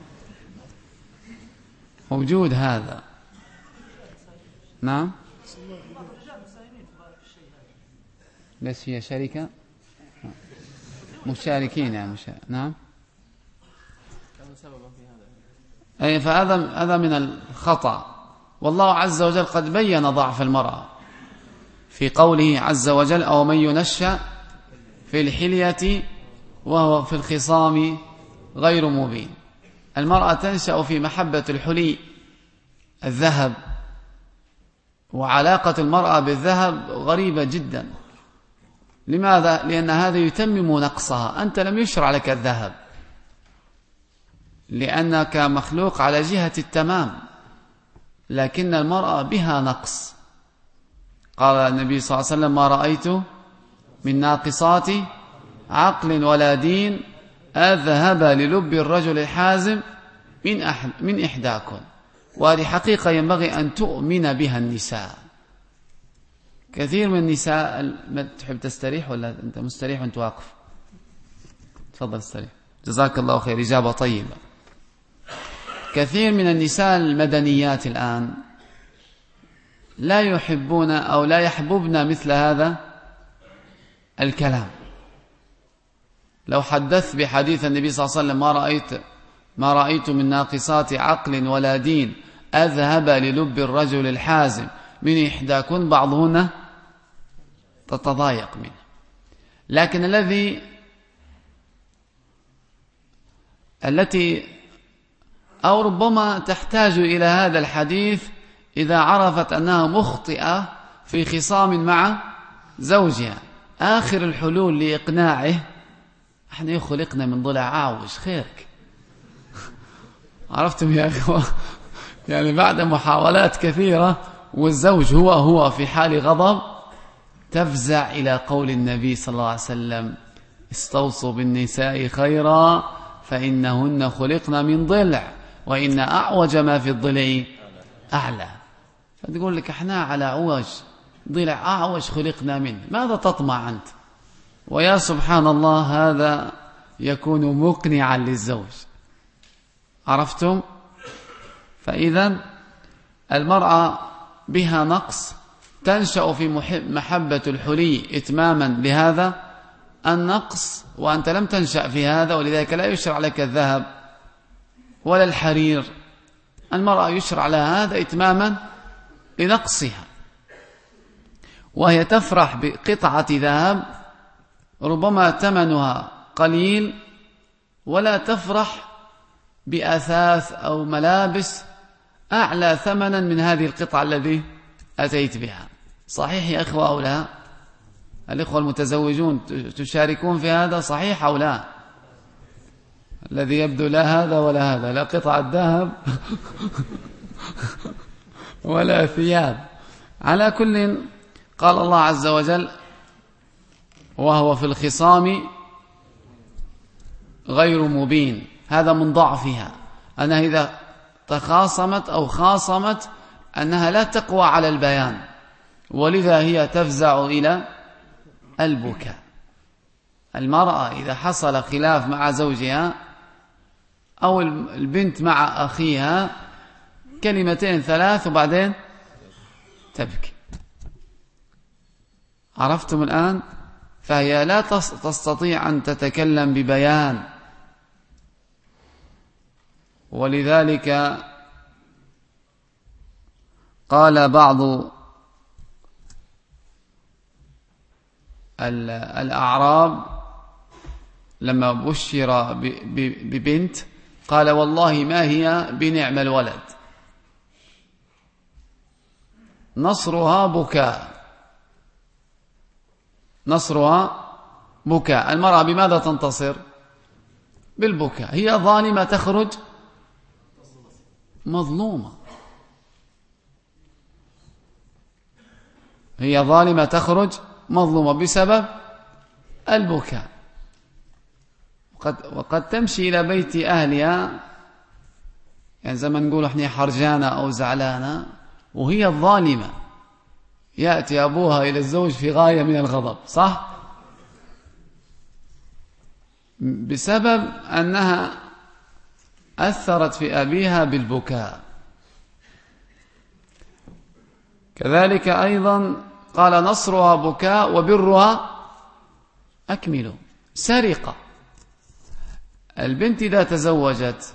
موجود هذا. نعم، بس هي شركة مشاركين يعني مشارك. نعم. أي فهذا هذا من الخطأ. والله عز وجل قد بين ضعف المرأة في قوله عز وجل: أو من ينشأ في الحلية وهو في الخصام غير مبين. المرأة تنشأ في محبة الحلي، الذهب وعلاقة المرأة بالذهب غريبة جدا. لماذا؟ لأن هذا يتمم نقصها. أنت لم يشرع لك الذهب لأنك مخلوق على جهة التمام، لكن المرأة بها نقص. قال النبي صلى الله عليه وسلم: ما رأيت من ناقصات عقل ولا دين أذهب للب الرجل الحازم من أحد من إحداكم. وهذه حقيقة ينبغي أن تؤمن بها النساء. كثير من النساء ما تحب تستريح ولا أنت مستريح وأنت واقف؟ تفضل استريح، جزاك الله خير، إجابة طيبة. كثير من النساء المدنيات الآن لا يحبون أو لا يحببن مثل هذا الكلام. لو حدثت بحديث النبي صلى الله عليه وسلم: ما رأيت ما رأيت من ناقصات عقل ولا دين أذهب للب الرجل الحازم من إحداكن، بعضهن تتضايق منه. لكن الذي التي أو ربما تحتاج إلى هذا الحديث إذا عرفت أنها مخطئة في خصام مع زوجها، آخر الحلول لإقناعه: احنا يخلقنا من ضلع عاوج، خيرك. عرفتم يا أخوة؟ يعني بعد محاولات كثيرة والزوج هو هو في حال غضب، تفزع إلى قول النبي صلى الله عليه وسلم: استوصوا بالنساء خيرا فإنهن خلقن من ضلع وإن أعوج ما في الضلع أعلى. فتقول لك احنا على عوج، ضلع أعوج خلقنا منه، ماذا تطمع أنت؟ ويا سبحان الله هذا يكون مقنعا للزوج. عرفتم؟ فإذا المرأة بها نقص، تنشأ في محبة الحلي إتماما لهذا النقص، وأنت لم تنشأ في هذا، ولذلك لا يشرع لك الذهب ولا الحرير. المرأة يشرع لها هذا إتماما لنقصها، وهي تفرح بقطعة ذهب ربما ثمنها قليل، ولا تفرح بأثاث أو ملابس أعلى ثمنا من هذه القطعة التي أتيت بها. صحيح يا إخوة أو لا؟ الإخوة المتزوجون تشاركون في هذا، صحيح أو لا؟ الذي يبدو لا هذا ولا هذا، لا قطعة ذهب ولا ثياب. على كل، قال الله عز وجل: وهو في الخصام غير مبين. هذا من ضعفها، أنها إذا تخاصمت أو خاصمت أنها لا تقوى على البيان، ولذا هي تفزع إلى البكاء. المرأة إذا حصل خلاف مع زوجها أو البنت مع أخيها، كلمتين ثلاث وبعدين تبكي. عرفتم الآن؟ فهي لا تستطيع أن تتكلم ببيان، ولذلك قال بعض الأعراب لما بشر ببنت قال: والله ما هي بنعم الولد، نصرها بكاء، نصرها بكاء. المرأة بماذا تنتصر؟ بالبكاء. هي ظالمة تخرج مظلومة، هي ظالمة تخرج مظلومة بسبب البكاء. وقد, وقد تمشي إلى بيت أهلها، يعني زي ما نقول احنا حرجانة أو زعلانة، وهي الظالمة. يأتي أبوها إلى الزوج في غاية من الغضب، صح؟ بسبب أنها أثرت في أبيها بالبكاء. كذلك أيضا قال: نصرها بكاء وبرها أكمل. سرقة. البنت إذا تزوجت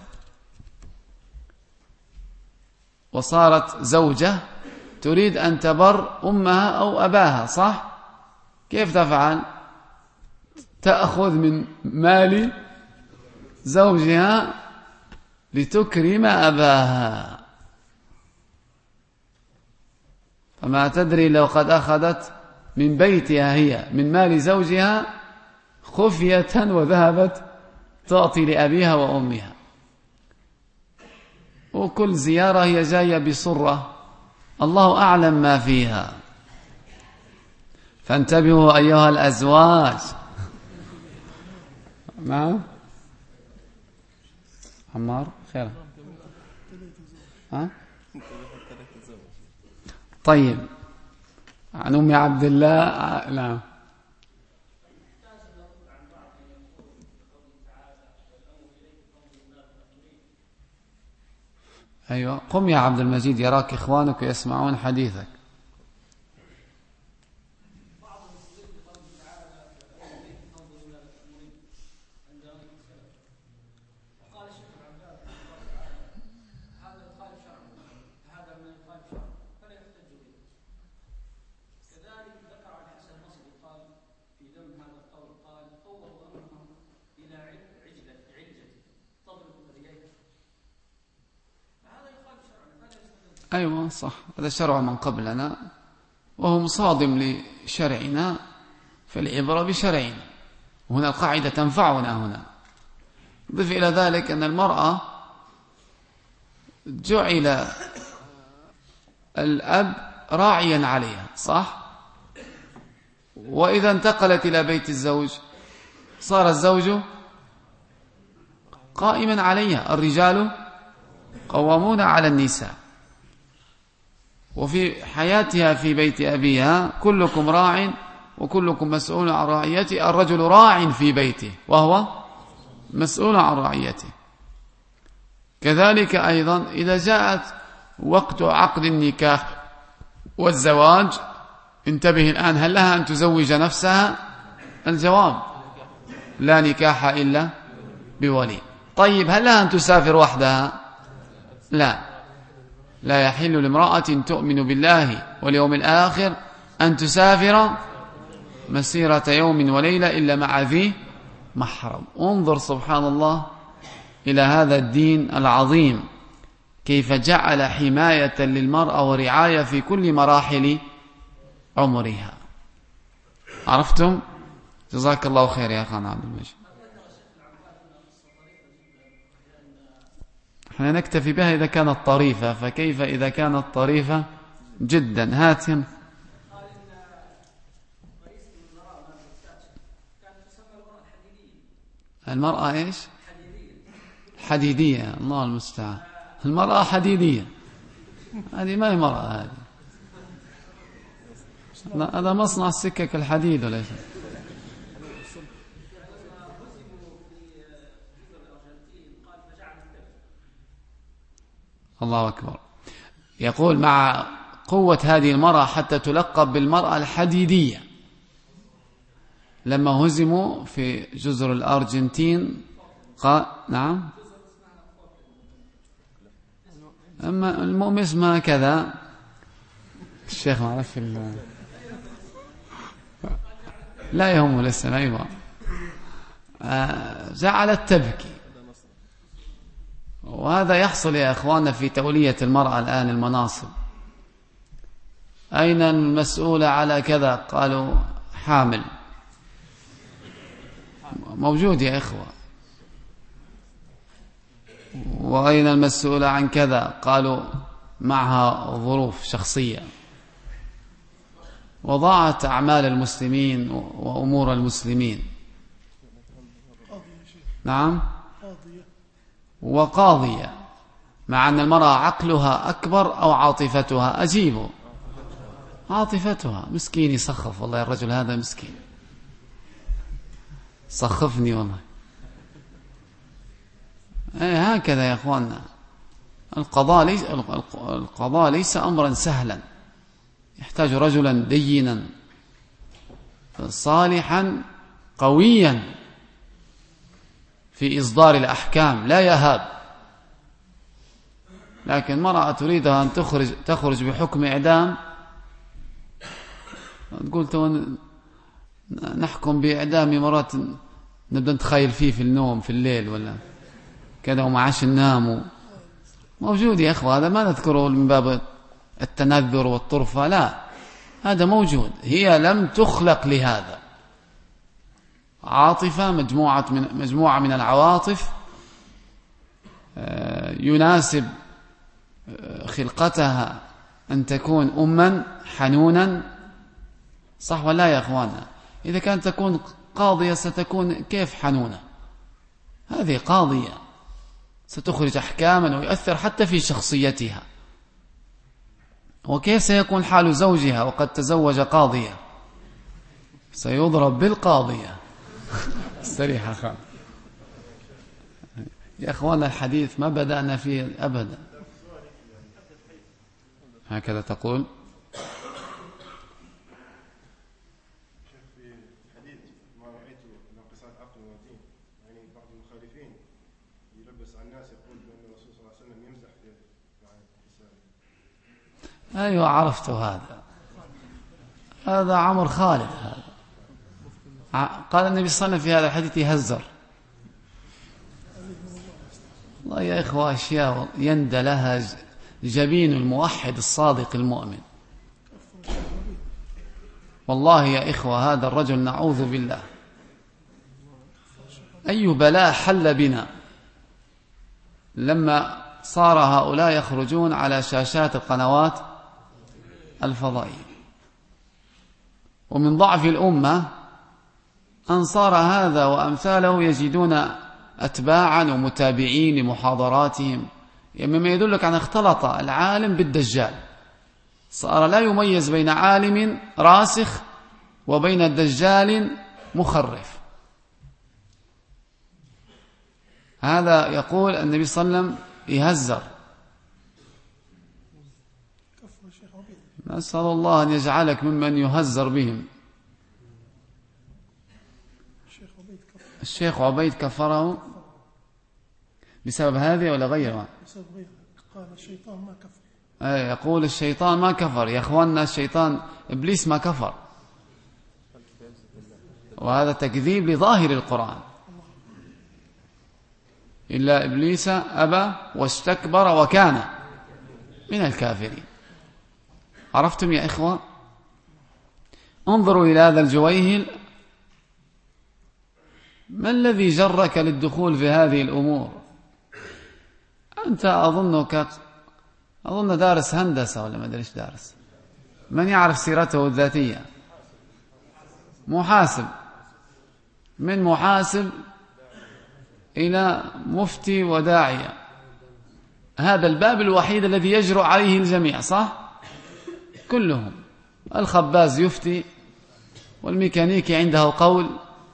وصارت زوجة تريد أن تبر أمها أو أباها، صح؟ كيف تفعل؟ تأخذ من مال زوجها لتكرم أباها. فما تدري لو قد أخذت من بيتها هي من مال زوجها خفية وذهبت تعطي لأبيها وأمها، وكل زيارة هي جاية بصرة الله أعلم ما فيها. فانتبهوا أيها الأزواج. نعم عمار خير. ها؟ طيب عن أم عبد الله. نعم أيوة قم يا عبد المجيد يراك إخوانك يسمعون حديثك. أيوة صح، هذا شرع من قبلنا وهو مصادم لشرعنا، فالعبرة بشرعنا، وهنا القاعدة تنفعنا هنا. ضف إلى ذلك أن المرأة جعل الأب راعيا عليها صح، وإذا انتقلت إلى بيت الزوج صار الزوج قائما عليها. الرجال قوامون على النساء، وفي حياتها في بيت أبيها كلكم راع وكلكم مسؤول عن رعيته. الرجل راع في بيته وهو مسؤول عن رعيته. كذلك أيضا إذا جاءت وقت عقد النكاح والزواج، انتبه الآن، هل لها أن تزوج نفسها؟ الجواب لا نكاح إلا بولي. طيب هل لها أن تسافر وحدها؟ لا، لا يحل لامرأة تؤمن بالله واليوم الآخر أن تسافر مسيرة يوم وليلة إلا مع ذي محرم. انظر سبحان الله إلى هذا الدين العظيم كيف جعل حماية للمرأة ورعاية في كل مراحل عمرها. عرفتم؟ جزاك الله خير يا أخانا عبد المجيد. احنا نكتفي بها إذا كانت طريفة، فكيف إذا كانت طريفة جدا؟ هاتم. المرأة إيش؟ حديدية. الله المستعان. المرأة حديدية، هذه ما هي مرأة، هذه هذا مصنع السكك الحديد وليس. الله أكبر. يقول مع قوة هذه المرأة حتى تلقب بالمرأة الحديدية، لما هزموا في جزر الأرجنتين قال نعم أما المؤمن اسمها كذا، الشيخ ما عرف ال... لا يهم لسه ما يهم. جعلت تبكي، وهذا يحصل يا أخوانا في تولية المرأة الآن المناصب. أين المسؤولة على كذا؟ قالوا حامل. موجود يا إخوة. وأين المسؤولة عن كذا؟ قالوا معها ظروف شخصية. وضاعت أعمال المسلمين وأمور المسلمين. نعم وقاضية، مع أن المرأة عقلها أكبر أو عاطفتها؟ أجيبه عاطفتها. مسكين يسخف والله الرجل هذا مسكين، سخفني والله. ايه هكذا يا اخواننا. القضاء ليس القضاء ليس امرا سهلا، يحتاج رجلا دينا صالحا قويا في اصدار الاحكام، لا يهاب. لكن مرأة تريدها ان تخرج تخرج بحكم اعدام، تقول تو نحكم باعدام، مرات نبدا نتخيل فيه في النوم في الليل ولا كذا وما عاش ننام. موجود يا اخوة، هذا ما نذكره من باب التنذر والطرفة، لا، هذا موجود، هي لم تخلق لهذا. عاطفة مجموعة من مجموعة من العواطف يناسب خلقتها أن تكون أما حنونا، صح ولا يا أخوانا؟ إذا كانت تكون قاضية ستكون كيف حنونة؟ هذه قاضية ستخرج أحكاما ويؤثر حتى في شخصيتها. وكيف سيكون حال زوجها وقد تزوج قاضية؟ سيضرب بالقاضية. استريح أخوان يا أخوانا، الحديث ما بدأنا فيه أبدا. هكذا تقول؟ أيوة عرفت هذا، هذا عمر خالد. هذا قال النبي صلى الله عليه وسلم في هذا الحديث يهزر. الله يا إخوة، أشياء يندى لها جبين الموحد الصادق المؤمن. والله يا إخوة هذا الرجل نعوذ بالله أي بلاء حل بنا لما صار هؤلاء يخرجون على شاشات القنوات الفضائية. ومن ضعف الأمة أن صار هذا وأمثاله يجدون أتباعا ومتابعين لمحاضراتهم، مما يدلك أن اختلط العالم بالدجال، صار لا يميز بين عالم راسخ وبين دجال مخرف. هذا يقول النبي صلى الله عليه وسلم يهزر. نسأل الله أن يجعلك ممن يهزر بهم. الشيخ عبيد كفره بسبب هذه ولا غيرها؟ بسبب غيرها. قال الشيطان ما كفر. أي يقول الشيطان ما كفر. يا أخواننا الشيطان إبليس ما كفر، وهذا تكذيب لظاهر القرآن. إلا إبليس أبى واستكبر وكان من الكافرين. عرفتم يا إخوة؟ انظروا إلى هذا الجويهل، ما الذي جرك للدخول في هذه الأمور؟ أنت أظنك أظن دارس هندسة ولا ما أدري إيش دارس. من يعرف سيرته الذاتية؟ محاسب، من محاسب إلى مفتي وداعية. هذا الباب الوحيد الذي يجرؤ عليه الجميع، صح؟ كلهم. الخباز يفتي، والميكانيكي عنده قول.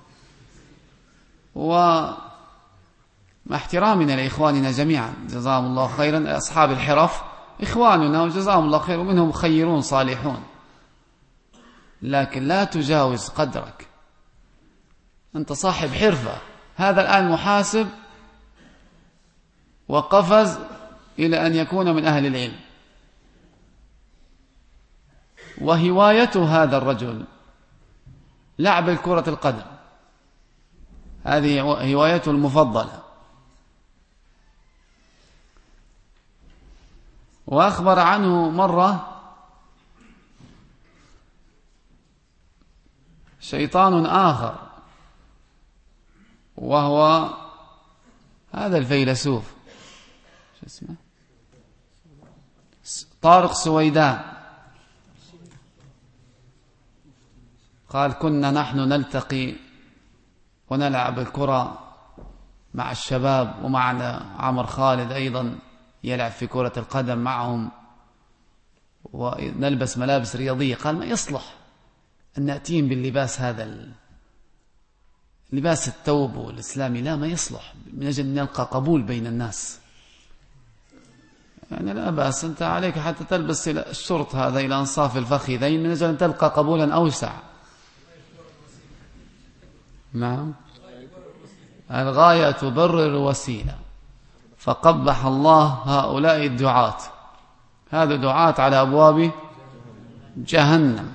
ومع احترامنا لإخواننا جميعا جزاهم الله خيرا، أصحاب الحرف إخواننا وجزاهم الله خير، ومنهم خيرون صالحون، لكن لا تجاوز قدرك. أنت صاحب حرفة، هذا الآن محاسب وقفز إلى أن يكون من أهل العلم. وهوايته هذا الرجل لعب الكرة القدم، هذه هوايته المفضلة. وأخبر عنه مرة شيطان آخر، وهو هذا الفيلسوف شو اسمه طارق سويدان. قال كنا نحن نلتقي ونلعب الكرة مع الشباب، ومعنا عمر خالد أيضا يلعب في كرة القدم معهم، ونلبس ملابس رياضية. قال ما يصلح أن نأتيهم باللباس هذا، لباس الثوب والإسلامي، لا ما يصلح، من أجل أن نلقى قبول بين الناس. يعني لا بأس، أنت عليك حتى تلبس الشرط هذا إلى أنصاف الفخذين من أجل أن تلقى قبولا أوسع. نعم، الغاية تبرر الوسيلة. فقبح الله هؤلاء الدعاة، هذا دعاة على أبواب جهنم.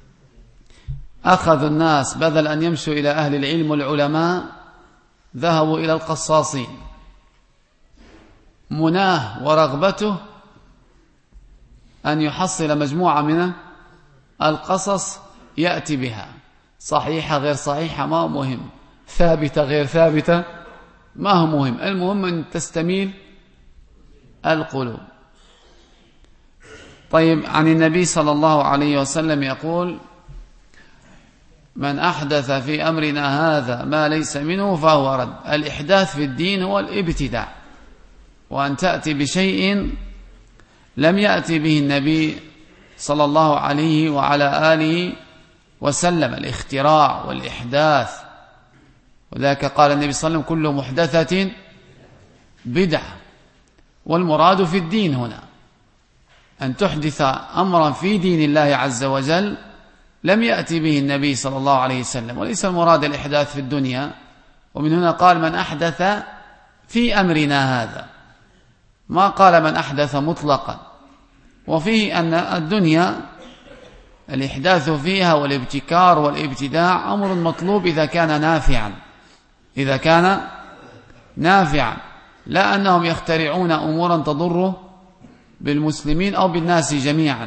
أخذ الناس بدل أن يمشوا إلى أهل العلم والعلماء ذهبوا إلى القصاصين. مناه ورغبته أن يحصل مجموعة من القصص يأتي بها، صحيحة غير صحيحة ما هو مهم، ثابتة غير ثابتة ما هو مهم، المهم أن تستميل القلوب. طيب، عن النبي صلى الله عليه وسلم يقول: من أحدث في أمرنا هذا ما ليس منه فهو رد. الإحداث في الدين هو الابتداع، وأن تأتي بشيء لم يأتي به النبي صلى الله عليه وعلى آله وسلم، الاختراع والإحداث. وذلك قال النبي صلى الله عليه وسلم: كل محدثة بدعة. والمراد في الدين هنا أن تحدث أمرا في دين الله عز وجل لم يأتي به النبي صلى الله عليه وسلم، وليس المراد الإحداث في الدنيا. ومن هنا قال: من أحدث في أمرنا هذا، ما قال من أحدث مطلقا. وفيه أن الدنيا الإحداث فيها والابتكار والابتداع أمر مطلوب إذا كان نافعا، إذا كان نافعا، لا أنهم يخترعون أمورا تضر بالمسلمين أو بالناس جميعا.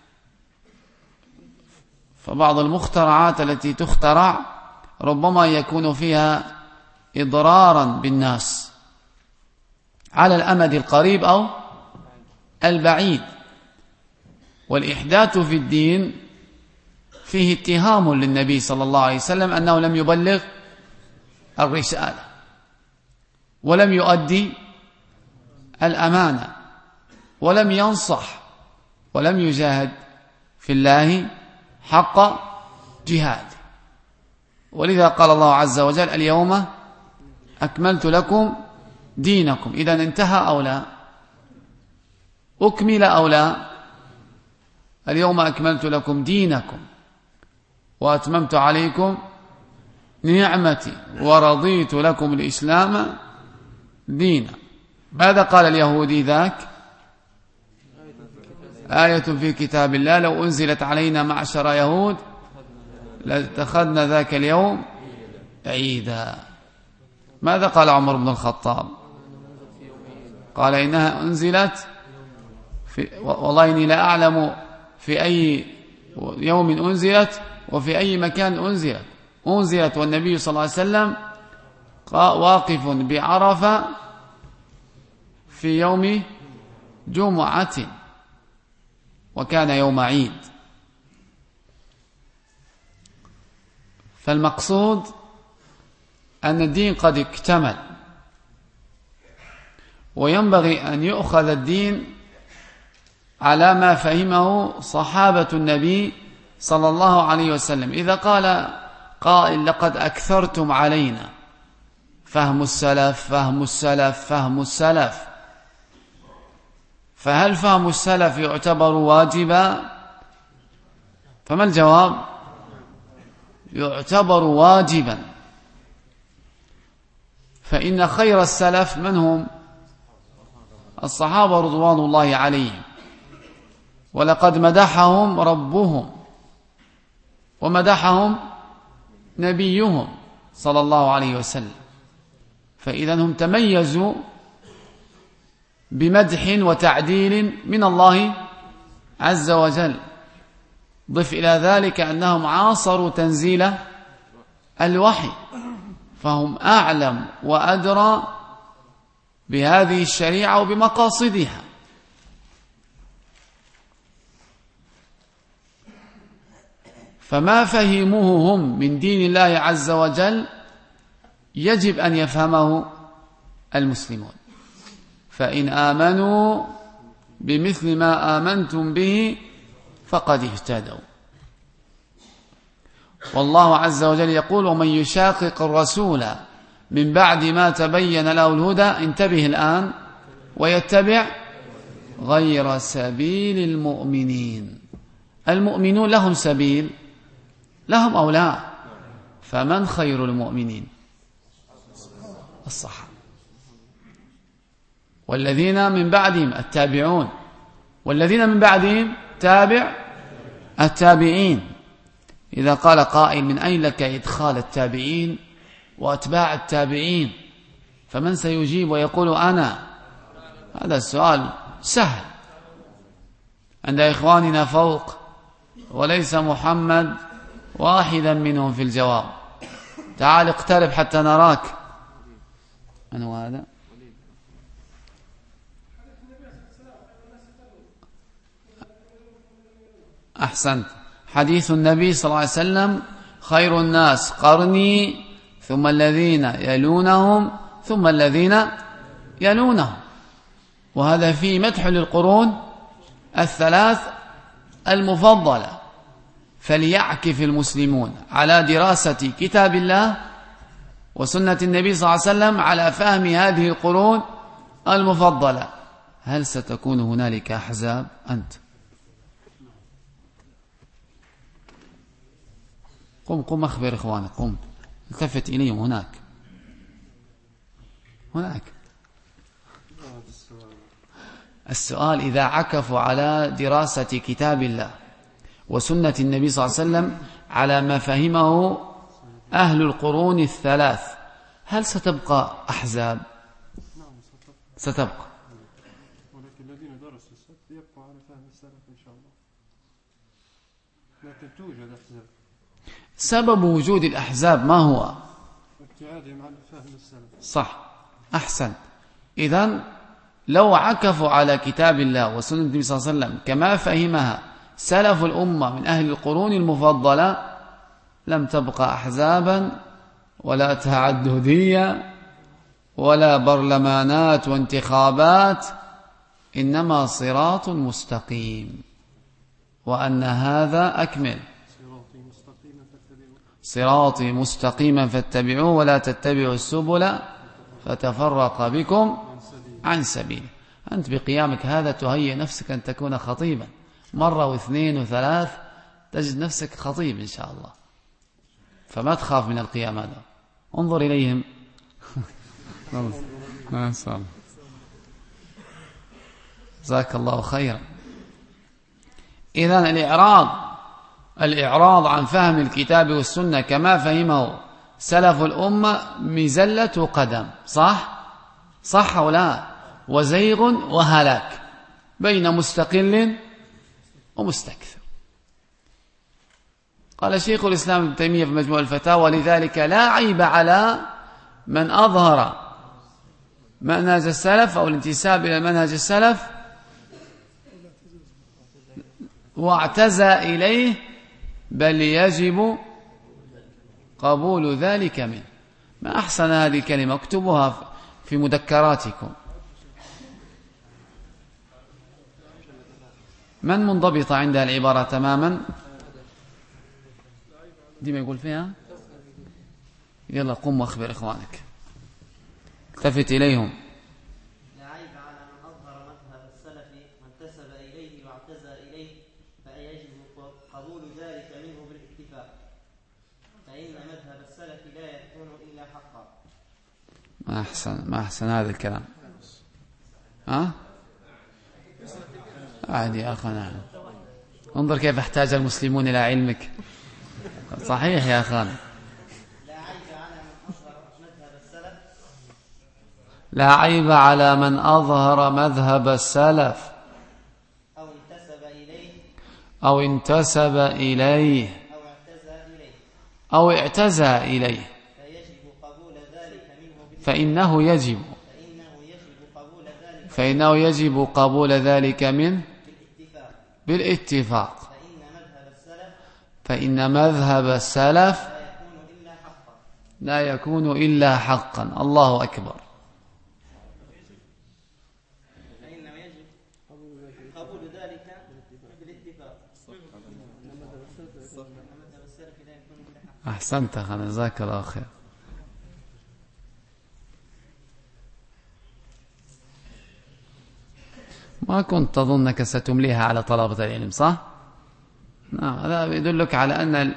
فبعض المخترعات التي تخترع ربما يكون فيها إضرارا بالناس على الأمد القريب أو البعيد. والإحداث في الدين فيه اتهام للنبي صلى الله عليه وسلم أنه لم يبلغ الرسالة ولم يؤدي الأمانة ولم ينصح ولم يجاهد في الله حق جهاد. ولذا قال الله عز وجل: اليوم أكملت لكم دينكم. إذن انتهى أو لا؟ أكمل أو لا؟ اليوم أكملت لكم دينكم وأتممت عليكم نعمتي ورضيت لكم الإسلام دينا. ماذا قال اليهودي ذاك؟ آية في كتاب الله لو أنزلت علينا معشر يهود لاتخذنا ذاك اليوم عيدا. ماذا قال عمر بن الخطاب؟ قال: إنها أنزلت في والله إني لا أعلم في أي يوم أنزلت وفي أي مكان أنزلت أنزلت والنبي صلى الله عليه وسلم واقف بعرفة في يوم جمعة وكان يوم عيد. فالمقصود أن الدين قد اكتمل، وينبغي أن يؤخذ الدين على ما فهمه صحابة النبي صلى الله عليه وسلم. إذا قال قائل: لقد أكثرتم علينا، فهم السلف فهم السلف فهم السلف، فهل فهم السلف يعتبر واجبا؟ فما الجواب؟ يعتبر واجبا. فإن خير السلف من هم؟ الصحابة رضوان الله عليهم، ولقد مدحهم ربهم ومدحهم نبيهم صلى الله عليه وسلم. فإذا هم تميزوا بمدح وتعديل من الله عز وجل. ضف إلى ذلك أنهم عاصروا تنزيل الوحي، فهم أعلم وأدرى بهذه الشريعة وبمقاصدها. فما فهموه هم من دين الله عز وجل يجب أن يفهمه المسلمون. فإن آمنوا بمثل ما آمنتم به فقد اهتدوا. والله عز وجل يقول: ومن يشاقق الرسول من بعد ما تبين له الهدى، انتبه الآن، ويتبع غير سبيل المؤمنين. المؤمنون لهم سبيل، لهم أو لا؟ فمن خير المؤمنين؟ الصحابة، والذين من بعدهم التابعون، والذين من بعدهم تابع التابعين. إذا قال قائل: من أين لك إدخال التابعين وأتباع التابعين؟ فمن سيجيب ويقول أنا؟ هذا السؤال سهل. عند إخواننا فوق، وليس محمد واحدا منهم في الجواب. تعال اقترب حتى نراك. من هو هذا؟ أحسنت. حديث النبي صلى الله عليه وسلم: خير الناس قرني ثم الذين يلونهم ثم الذين يلونهم. وهذا فيه مدح للقرون الثلاث المفضلة. فليعكف المسلمون على دراسة كتاب الله وسنة النبي صلى الله عليه وسلم على فهم هذه القرون المفضلة. هل ستكون هنالك أحزاب؟ أنت قم قم أخبر إخوانك، قم التفت إليهم. هناك هناك السؤال: إذا عكفوا على دراسة كتاب الله وسنة النبي صلى الله عليه وسلم على ما فهمه أهل القرون الثلاث، هل ستبقى أحزاب؟ ستبقى، ولكن الذين درسوا السلف يبقوا على فهم السلف إن شاء الله، لكن توجد أحزاب. سبب وجود الأحزاب ما هو؟ ابتعادهم عن فهم السلف. صح، أحسن. إذن لو عكفوا على كتاب الله وسنة النبي صلى الله عليه وسلم كما فهمها سلف الأمة من أهل القرون المفضلة لم تبقى أحزابا ولا تعددية ولا برلمانات وانتخابات، إنما صراط مستقيم. وأن هذا أكمل: صراطي مستقيما فاتبعوه ولا تتبعوا السبل فتفرق بكم عن سبيله. أنت بقيامك هذا تهيئ نفسك أن تكون خطيبا، مرة واثنين وثلاث تجد نفسك خطيب إن شاء الله. فما تخاف من القيام هذا. انظر إليهم. جزاك الله خيرا. إذن الإعراض الإعراض عن فهم الكتاب والسنة كما فهمه سلف الأمة مزلة قدم، صح؟ صح ولا؟ وزيغ وهلاك بين مستقل ومستكثر. قال شيخ الإسلام ابن تيمية في مجموع الفتاوى: لذلك لا عيب على من أظهر منهج السلف أو الانتساب إلى منهج السلف واعتزى إليه، بل يجب قبول ذلك منه. ما أحسن هذه الكلمة، اكتبوها في مذكراتكم. من منضبط عندها العبارة تماما؟ دي ما يقول فيها. يلا قم واخبر إخوانك، التفت إليهم. لا عيب على من أظهر مذهب السلف وانتسب إليه واعتزى إليه، فيجب قبول ذلك منه بالاتفاق، فإن مذهب السلف لا يكون إلا حقا. ما أحسن ما أحسن هذا الكلام. ها؟ عادي يا أخانا، انظر كيف احتاج المسلمون إلى علمك. صحيح يا أخانا. لا عيب على من أظهر مذهب السلف أو انتسب إليه أو انتسب إليه أو اعتزى إليه أو اعتزى إليه، فيجب قبول ذلك منه فإنه يجب فإنه يجب قبول ذلك فإنه يجب قبول ذلك منه بالاتفاق، بالاتفاق، فإن مذهب السلف فإن مذهب السلف لا يكون إلا حقا. لا يكون إلا حقا. الله أكبر. فإنه يجب قبول ذلك بالاتفاق، مذهب السلف لا يكون إلا حقا. أحسنت أخانا، جزاك الله خير. ما كنت تظنك ستمليها على طلبة العلم، صح؟ نعم، هذا يدلك على أن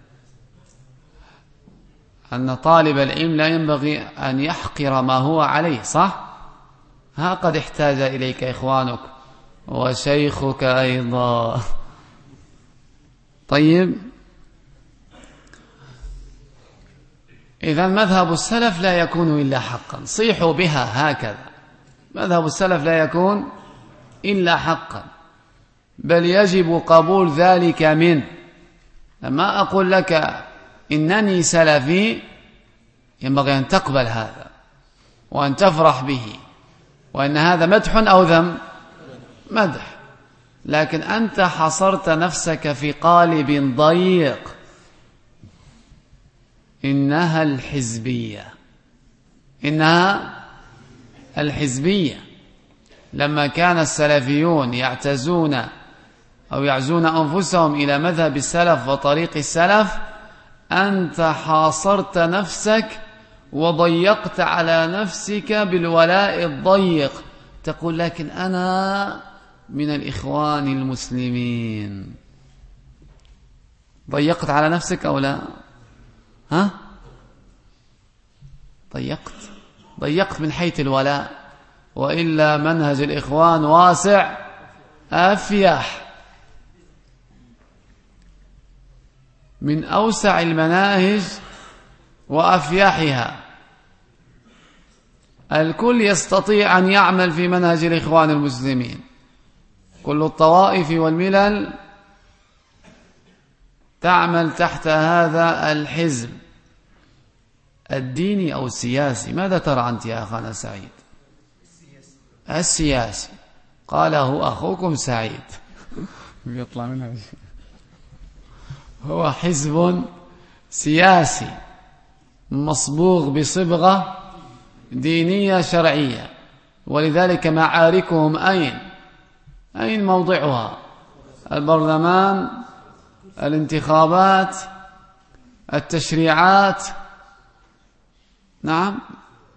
أن طالب العلم لا ينبغي أن يحقر ما هو عليه، صح؟ ها قد احتاج إليك إخوانك وشيخك أيضا. طيب، إذا مذهب السلف لا يكون إلا حقا. صيحوا بها هكذا: مذهب السلف لا يكون إلا حقا. بل يجب قبول ذلك منه. لما أقول لك إنني سلفي ينبغي أن تقبل هذا وأن تفرح به، وأن هذا مدح أو ذم؟ مدح. لكن أنت حصرت نفسك في قالب ضيق، إنها الحزبية، إنها الحزبية. لما كان السلفيون يعتزون أو يعزون أنفسهم إلى مذهب السلف وطريق السلف، أنت حاصرت نفسك وضيقت على نفسك بالولاء الضيق. تقول لكن أنا من الإخوان المسلمين. ضيقت على نفسك أو لا؟ ها؟ ضيقت ضيقت من حيث الولاء، وإلا منهج الإخوان واسع أفيح، من أوسع المناهج وأفيحها. الكل يستطيع أن يعمل في منهج الإخوان المسلمين، كل الطوائف والملل تعمل تحت هذا الحزب الديني أو السياسي. ماذا ترى أنت يا أخانا سعيد؟ السياسي. قاله أخوكم سعيد. يطلع منها هو حزب سياسي مصبوغ بصبغة دينية شرعية، ولذلك معاركهم أين؟ أين موضعها؟ البرلمان، الانتخابات، التشريعات، نعم،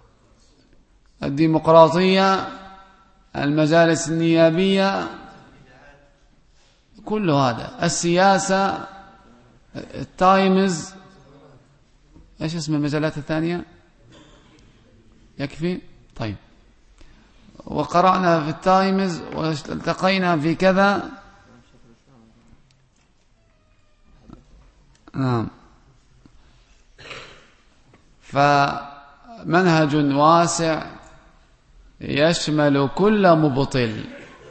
الديمقراطية، المجالس النيابية، كل هذا، السياسة، التايمز، ايش اسم المجلات الثانية؟ يكفي؟ طيب. وقرأنا في التايمز والتقينا في كذا. نعم. فمنهج واسع يشمل كل مبطل.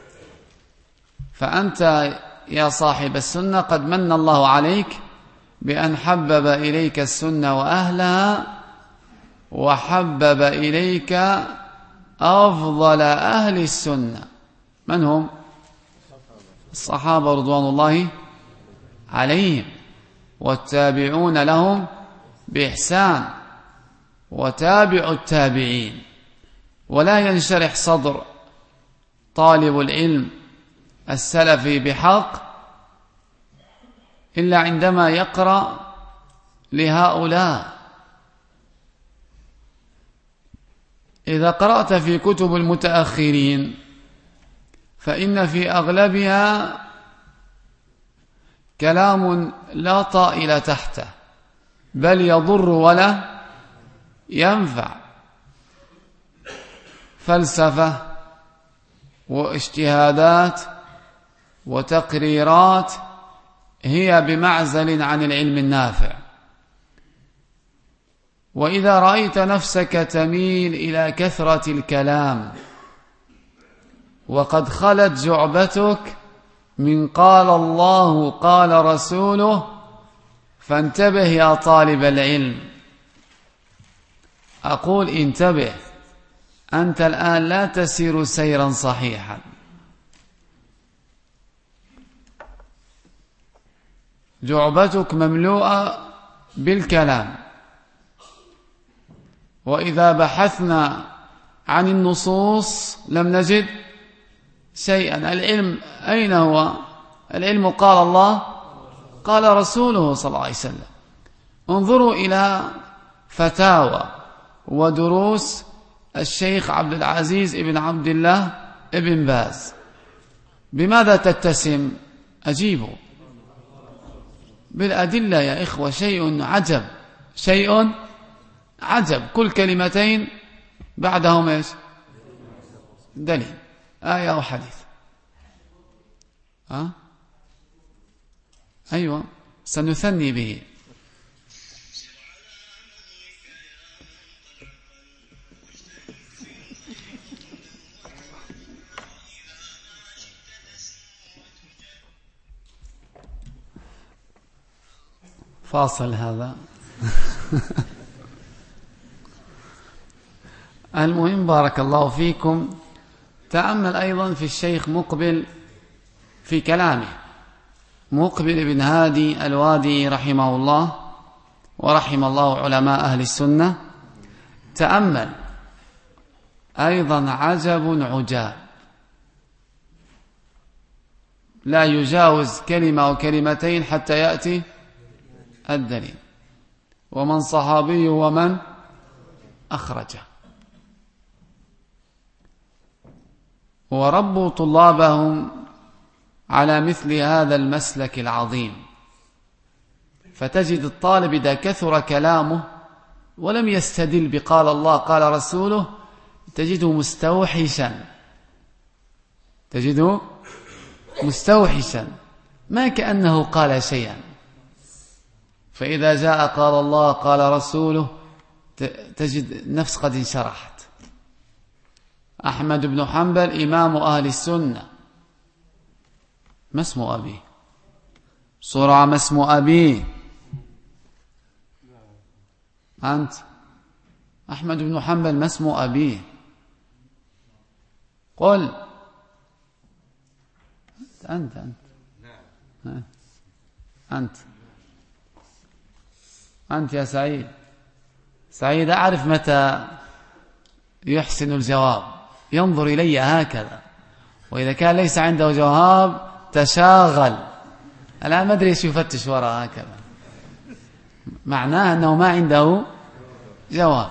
فأنت يا صاحب السنة قد من الله عليك بأن حبب إليك السنة وأهلها، وحبب إليك أفضل أهل السنة. من هم؟ الصحابة رضوان الله عليهم، والتابعون لهم بإحسان، وتابع التابعين. ولا ينشرح صدر طالب العلم السلفي بحق إلا عندما يقرأ لهؤلاء. إذا قرأت في كتب المتأخرين فإن في أغلبها كلام لا طائل تحته، بل يضر ولا ينفع. فلسفة واجتهادات وتقريرات هي بمعزل عن العلم النافع. وإذا رأيت نفسك تميل إلى كثرة الكلام وقد خلت جعبتك من قال الله قال رسوله، فانتبه يا طالب العلم. أقول انتبه، أنت الآن لا تسير سيرا صحيحا. جعبتك مملوءة بالكلام، وإذا بحثنا عن النصوص لم نجد شيئا. العلم أين هو؟ العلم قال الله قال رسوله صلى الله عليه وسلم. انظروا إلى فتاوى ودروس الشيخ عبد العزيز ابن عبد الله ابن باز. بماذا تتسم؟ أجيبوا. بالأدلة يا إخوة. شيء عجب، شيء عجب. كل كلمتين بعدهم إيش؟ دليل، آية أو حديث. ها؟ أيوة، سنثني به. فاصل هذا. المهم بارك الله فيكم. تأمل أيضا في الشيخ مقبل في كلامه، مقبل بن هادي الوادي رحمه الله ورحم الله علماء أهل السنة. تأمل أيضا عجب عجاب، لا يجاوز كلمة أو كلمتين حتى يأتي الدليل. ومن صحابي ومن أخرجه. وربوا طلابهم على مثل هذا المسلك العظيم، فتجد الطالب إذا كثر كلامه ولم يستدل بقال الله قال رسوله تجده مستوحشا، تجده مستوحشا ما كأنه قال شيئا. فإذا جاء قال الله قال رسوله تجد النفس قد انشرحت. أحمد بن حنبل إمام أهل السنة، ما اسم أبيه؟ صرع ما اسم أبيه؟ أنت أحمد بن حنبل ما اسم أبيه؟ قل أنت أنت أنت أنت, أنت يا سعيد. سعيد أعرف متى يحسن الجواب، ينظر إلي هكذا، وإذا كان ليس عنده جواب تشاغل. الآن ما أدري ايش يفتش وراء هكذا، معناه أنه ما عنده جواب.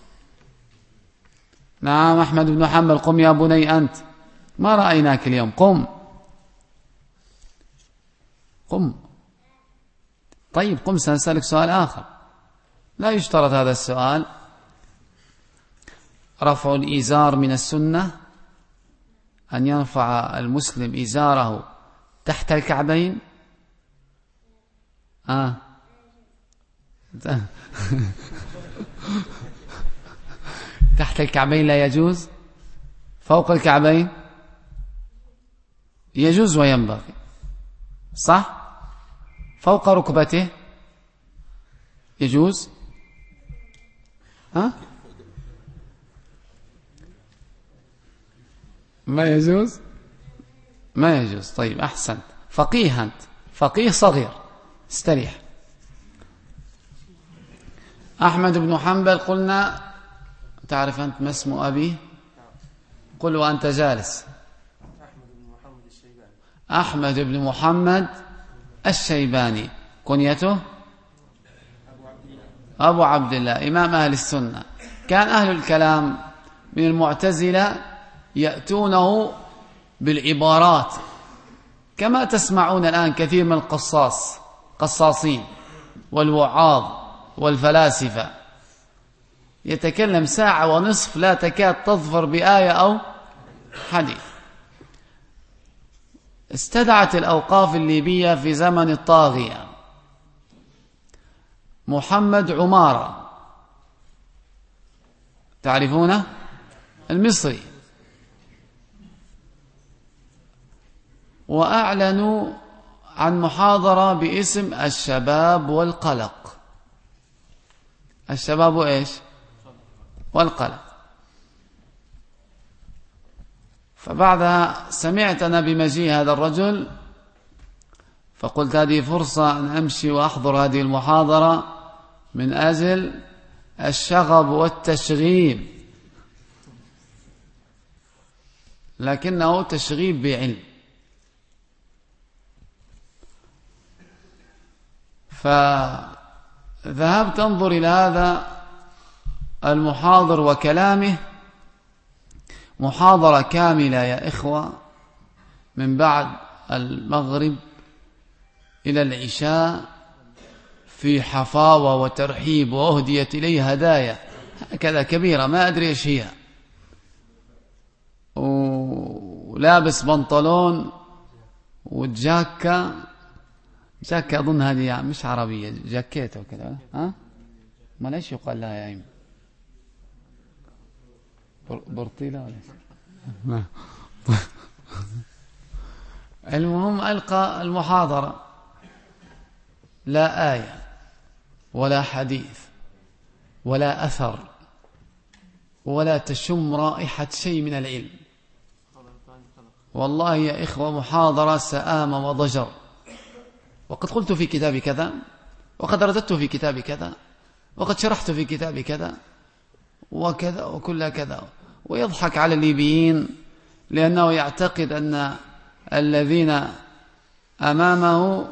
نعم أحمد بن حنبل قم يا بني أنت، ما رأيناك اليوم، قم قم. طيب قم، سنسألك سؤال آخر، لا يشترط هذا السؤال. رفع الإزار من السنة، أن يرفع المسلم إزاره تحت الكعبين. آه. تحت الكعبين لا يجوز، فوق الكعبين يجوز وينبغي، صح؟ فوق ركبته يجوز. ها؟ ما يجوز، ما يجوز. طيب أحسنت، فقيه أنت، فقيه صغير، استريح. أحمد بن حنبل قلنا، تعرف أنت ما اسم أبيه؟ قل وأنت جالس. أحمد بن محمد الشيباني، كنيته أبو عبد الله، إمام أهل السنة. كان أهل الكلام من المعتزلة يأتونه بالعبارات كما تسمعون الآن كثير من القصاص قصاصين والوعاظ والفلاسفة، يتكلم ساعة ونصف لا تكاد تظفر بآية أو حديث. استدعت الأوقاف الليبية في زمن الطاغية محمد عمارة، تعرفونه؟ المصري، وأعلنوا عن محاضرة باسم الشباب والقلق. الشباب وإيش؟ والقلق. فبعدها سمعت أنا بمجيء هذا الرجل، فقلت هذه فرصة أن أمشي وأحضر هذه المحاضرة من أجل الشغب والتشغيب، لكنه تشغيب بعلم. فذهبت أنظر إلى هذا المحاضر وكلامه، محاضرة كاملة يا إخوة، من بعد المغرب إلى العشاء، في حفاوة وترحيب، وأهديت إليه هدايا هكذا كبيرة ما أدري إيش هي، ولابس بنطلون وجاكة، جاكة أظن هذه يعني مش عربية، جاكيت وكذا، ها ما ليش يقال لها يا عم برطيلة ولا المهم ألقى المحاضرة، لا آية ولا حديث ولا أثر ولا تشم رائحة شيء من العلم. والله يا إخوة محاضرة سآمة وضجر، وقد قلت في كتاب كذا، وقد رددت في كتاب كذا، وقد شرحت في كتاب كذا وكذا وكل كذا. ويضحك على الليبيين لأنه يعتقد أن الذين أمامه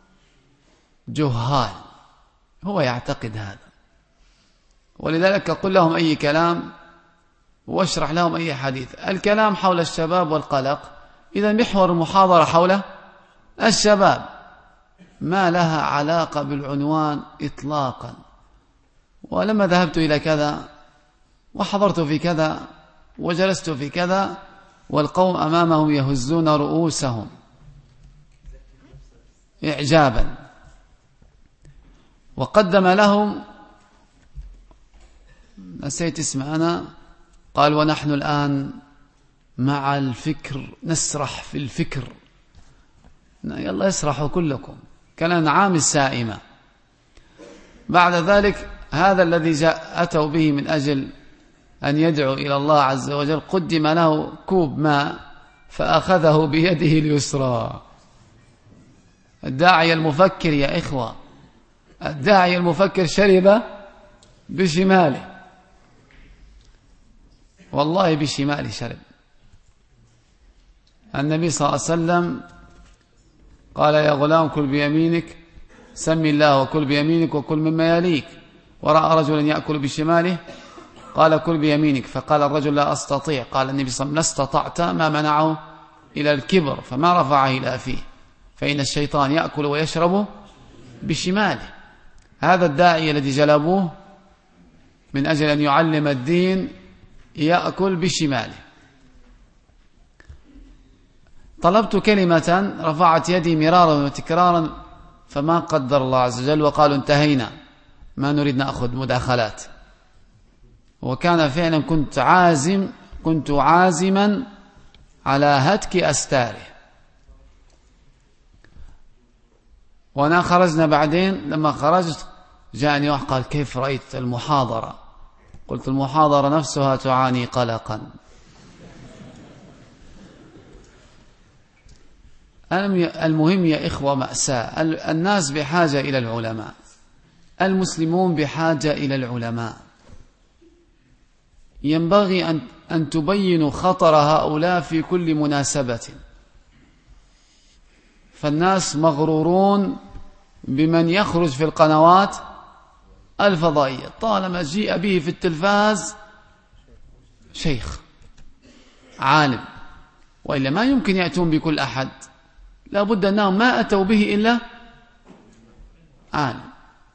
جهال، هو يعتقد هذا. ولذلك قل لهم أي كلام واشرح لهم أي حديث. الكلام حول الشباب والقلق، إذا محور المحاضرة حول الشباب، ما لها علاقة بالعنوان إطلاقا. ولما ذهبت إلى كذا وحضرت في كذا وجلست في كذا والقوم أمامهم يهزون رؤوسهم إعجابا، وقدم لهم نسيت اسم أنا، قال ونحن الآن مع الفكر نسرح في الفكر. يلا اسرحوا كلكم كالأنعام السائمة. بعد ذلك هذا الذي جاء أتوا به من أجل أن يدعو إلى الله عز وجل قدم له كوب ماء فأخذه بيده اليسرى. الداعي المفكر يا إخوة، الداعي المفكر شرب بشماله، والله بشماله شرب. النبي صلى الله عليه وسلم قال يا غلام كل بيمينك، سم الله وكل بيمينك وكل مما يليك. ورأى رجلا يأكل بشماله قال كل بيمينك، فقال الرجل لا أستطيع. قال النبي صلى الله عليه وسلم لا استطعت ما منعه إلى الكبر فما رفعه إلى فيه، فإن الشيطان يأكل ويشرب بشماله. هذا الداعي الذي جلبوه من أجل أن يعلم الدين يأكل بشماله. طلبت كلمة رفعت يدي مرارا وتكرارا فما قدر الله عز وجل، وقالوا انتهينا ما نريد نأخذ مداخلات. وكان فعلا كنت عازم كنت عازما على هتك أستاره. وأنا خرجنا بعدين، لما خرجت جاءني واحد قال كيف رأيت المحاضرة؟ قلت المحاضرة نفسها تعاني قلقا. المهم يا إخوة مأساة، الناس بحاجة إلى العلماء، المسلمون بحاجة إلى العلماء. ينبغي أن أن تبينوا خطر هؤلاء في كل مناسبة. فالناس مغرورون بمن يخرج في القنوات الفضائية، طالما جيء به في التلفاز شيخ عالم، وإلا ما يمكن يأتون بكل أحد، لا بد أنهم ما أتوا به إلا عالم.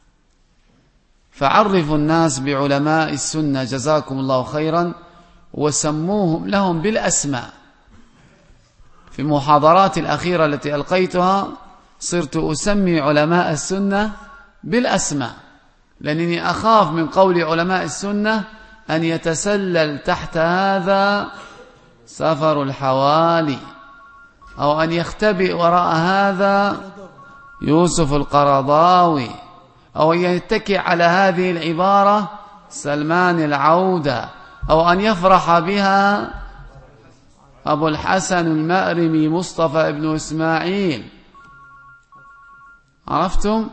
فعرفوا الناس بعلماء السنة جزاكم الله خيرا، وسموهم لهم بالأسماء. في المحاضرات الأخيرة التي ألقيتها صرت أسمي علماء السنة بالأسماء، لأنني أخاف من قول علماء السنة أن يتسلل تحت هذا سفر الحوالي، أو أن يختبئ وراء هذا يوسف القرضاوي، أو أن يتكئ على هذه العبارة سلمان العودة، أو أن يفرح بها أبو الحسن المأرمي مصطفى ابن إسماعيل، عرفتم؟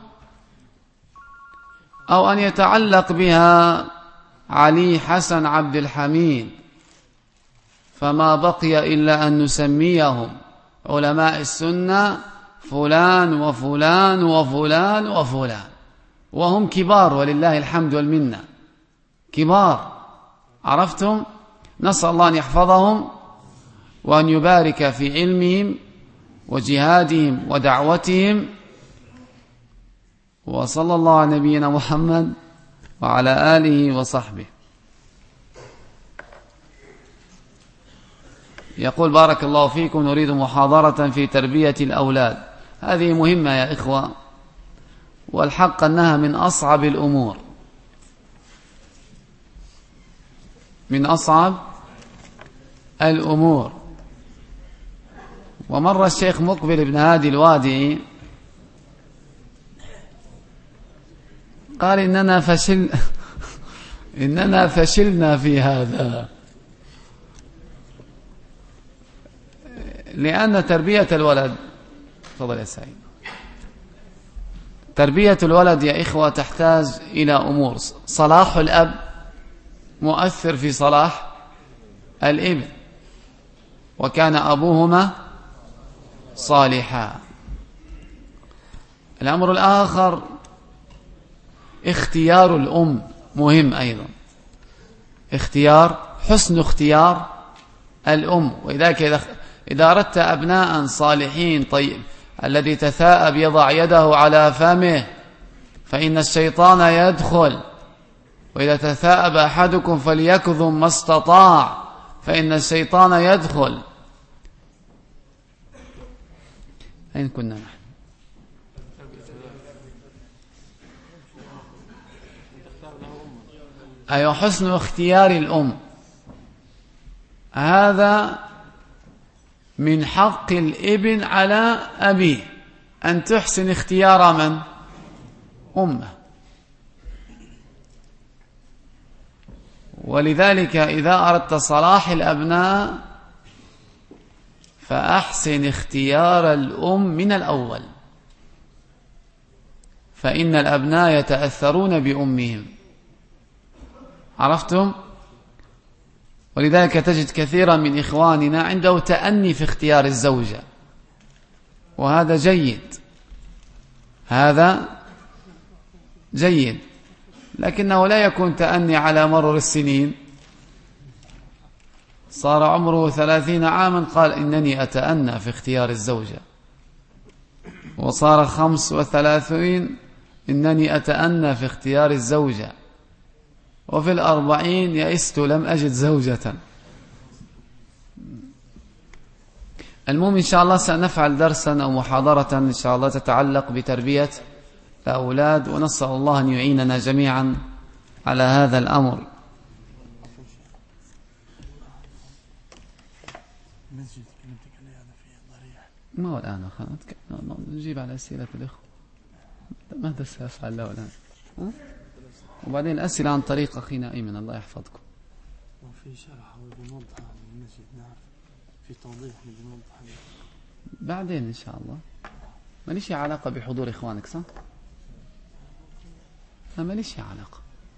أو أن يتعلق بها علي حسن عبد الحميد. فما بقي إلا أن نسميهم علماء السنة فلان وفلان وفلان وفلان، وهم كبار ولله الحمد والمنة، كبار، عرفتم؟ نسأل الله أن يحفظهم وأن يبارك في علمهم وجهادهم ودعوتهم. وصلى الله على نبينا محمد وعلى آله وصحبه. يقول بارك الله فيكم، نريد محاضرة في تربية الأولاد. هذه مهمة يا إخوة، والحق أنها من أصعب الأمور، من أصعب الأمور. ومر الشيخ مقبل بن هادي الوادعي قال إننا فشل إننا فشلنا في هذا، لأن تربية الولد، تفضل يا سعيد، تربية الولد يا إخوة تحتاج إلى أمور. صلاح الأب مؤثر في صلاح الابن، وكان أبوهما صالحا. الأمر الآخر اختيار الأم مهم أيضا، اختيار حسن اختيار الأم. وإذاك إذا أردت أبناء صالحين طيب، الذي تثاءب يضع يده على فمه فإن الشيطان يدخل، وإذا تثاءب أحدكم فليكظم ما استطاع فإن الشيطان يدخل. أين كنا نحن؟ أي حسن اختيار الأم، هذا من حق الابن على أبيه، أن تحسن اختيار من؟ أمه. ولذلك إذا أردت صلاح الأبناء فأحسن اختيار الأم من الأول، فإن الأبناء يتأثرون بأمهم، عرفتم؟ ولذلك تجد كثيرا من إخواننا عنده تأني في اختيار الزوجة، وهذا جيد، هذا جيد، لكنه لا يكون تأني على مرور السنين. صار عمره ثلاثين عاما قال إنني أتأنى في اختيار الزوجة، وصار خمس وثلاثين إنني أتأنى في اختيار الزوجة، وفي الأربعين يئست لم أجد زوجة. المهم إن شاء الله سنفعل درسا أو محاضرة إن شاء الله تتعلق بتربية الأولاد، ونسأل الله أن يعيننا جميعا على هذا الأمر. ما هو الآن نجيب على أسئلة الإخوة، ماذا سأفعل له الآن؟ ها؟ وبعدين الأسئلة عن طريق أخينا أيمن الله يحفظكم. وفي شرح وبنوضح المسجد، نعرف في توضيح بنوضح بعدين إن شاء الله. ما ليش علاقة بحضور إخوانك صح؟ ما ليش علاقة.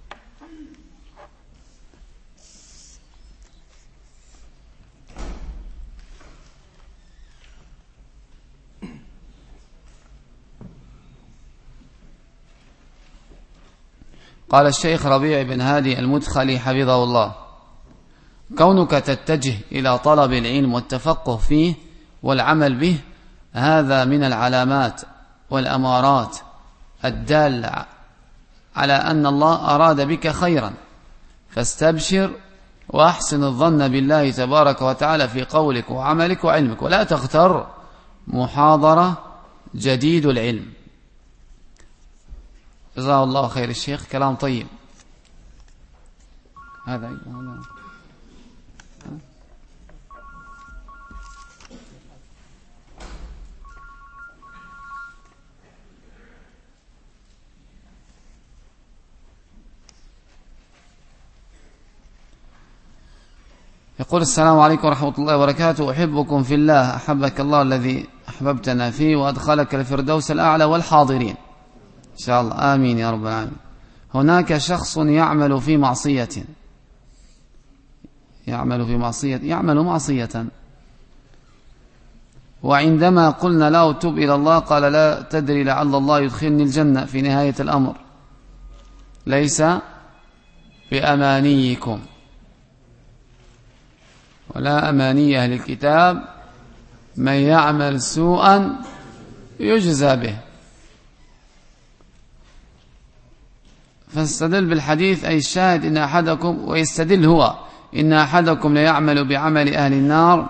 قال الشيخ ربيع بن هادي المدخلي حفظه الله: كونك تتجه إلى طلب العلم والتفقه فيه والعمل به، هذا من العلامات والأمارات الدالة على أن الله أراد بك خيرا، فاستبشر وأحسن الظن بالله تبارك وتعالى في قولك وعملك وعلمك، ولا تغتر محاضرة جديد العلم. جزاه الله خير الشيخ، كلام طيب هذا. هذا يقول: السلام عليكم ورحمة الله وبركاته، أحبكم في الله، أحبك الله الذي أحببتنا فيه وأدخلك الفردوس الأعلى والحاضرين إن شاء الله، آمين يا رب العالمين. هناك شخص يعمل في معصية يعمل في معصية يعمل معصية وعندما قلنا له تب إلى الله قال لا تدري لعل الله يدخلني الجنة في نهاية الأمر، ليس بأمانيكم ولا أماني أهل الكتاب، من يعمل سوءا يجزى به. فاستدل بالحديث أي الشاهد إن أحدكم، ويستدل هو إن أحدكم ليعمل بعمل أهل النار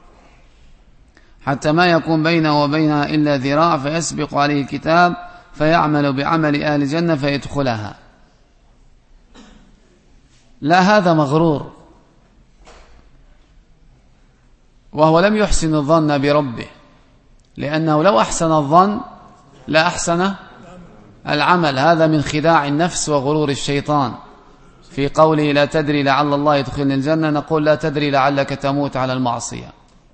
حتى ما يكون بينه وبينها إلا ذراع فيسبق عليه الكتاب فيعمل بعمل أهل الجنة فيدخلها. لا، هذا مغرور، وهو لم يحسن الظن بربه، لأنه لو أحسن الظن لا أحسن العمل، هذا من خداع النفس وغرور الشيطان. في قوله لا تدري لعل الله يدخلني الجنة، نقول لا تدري لعلك تموت على المعصية.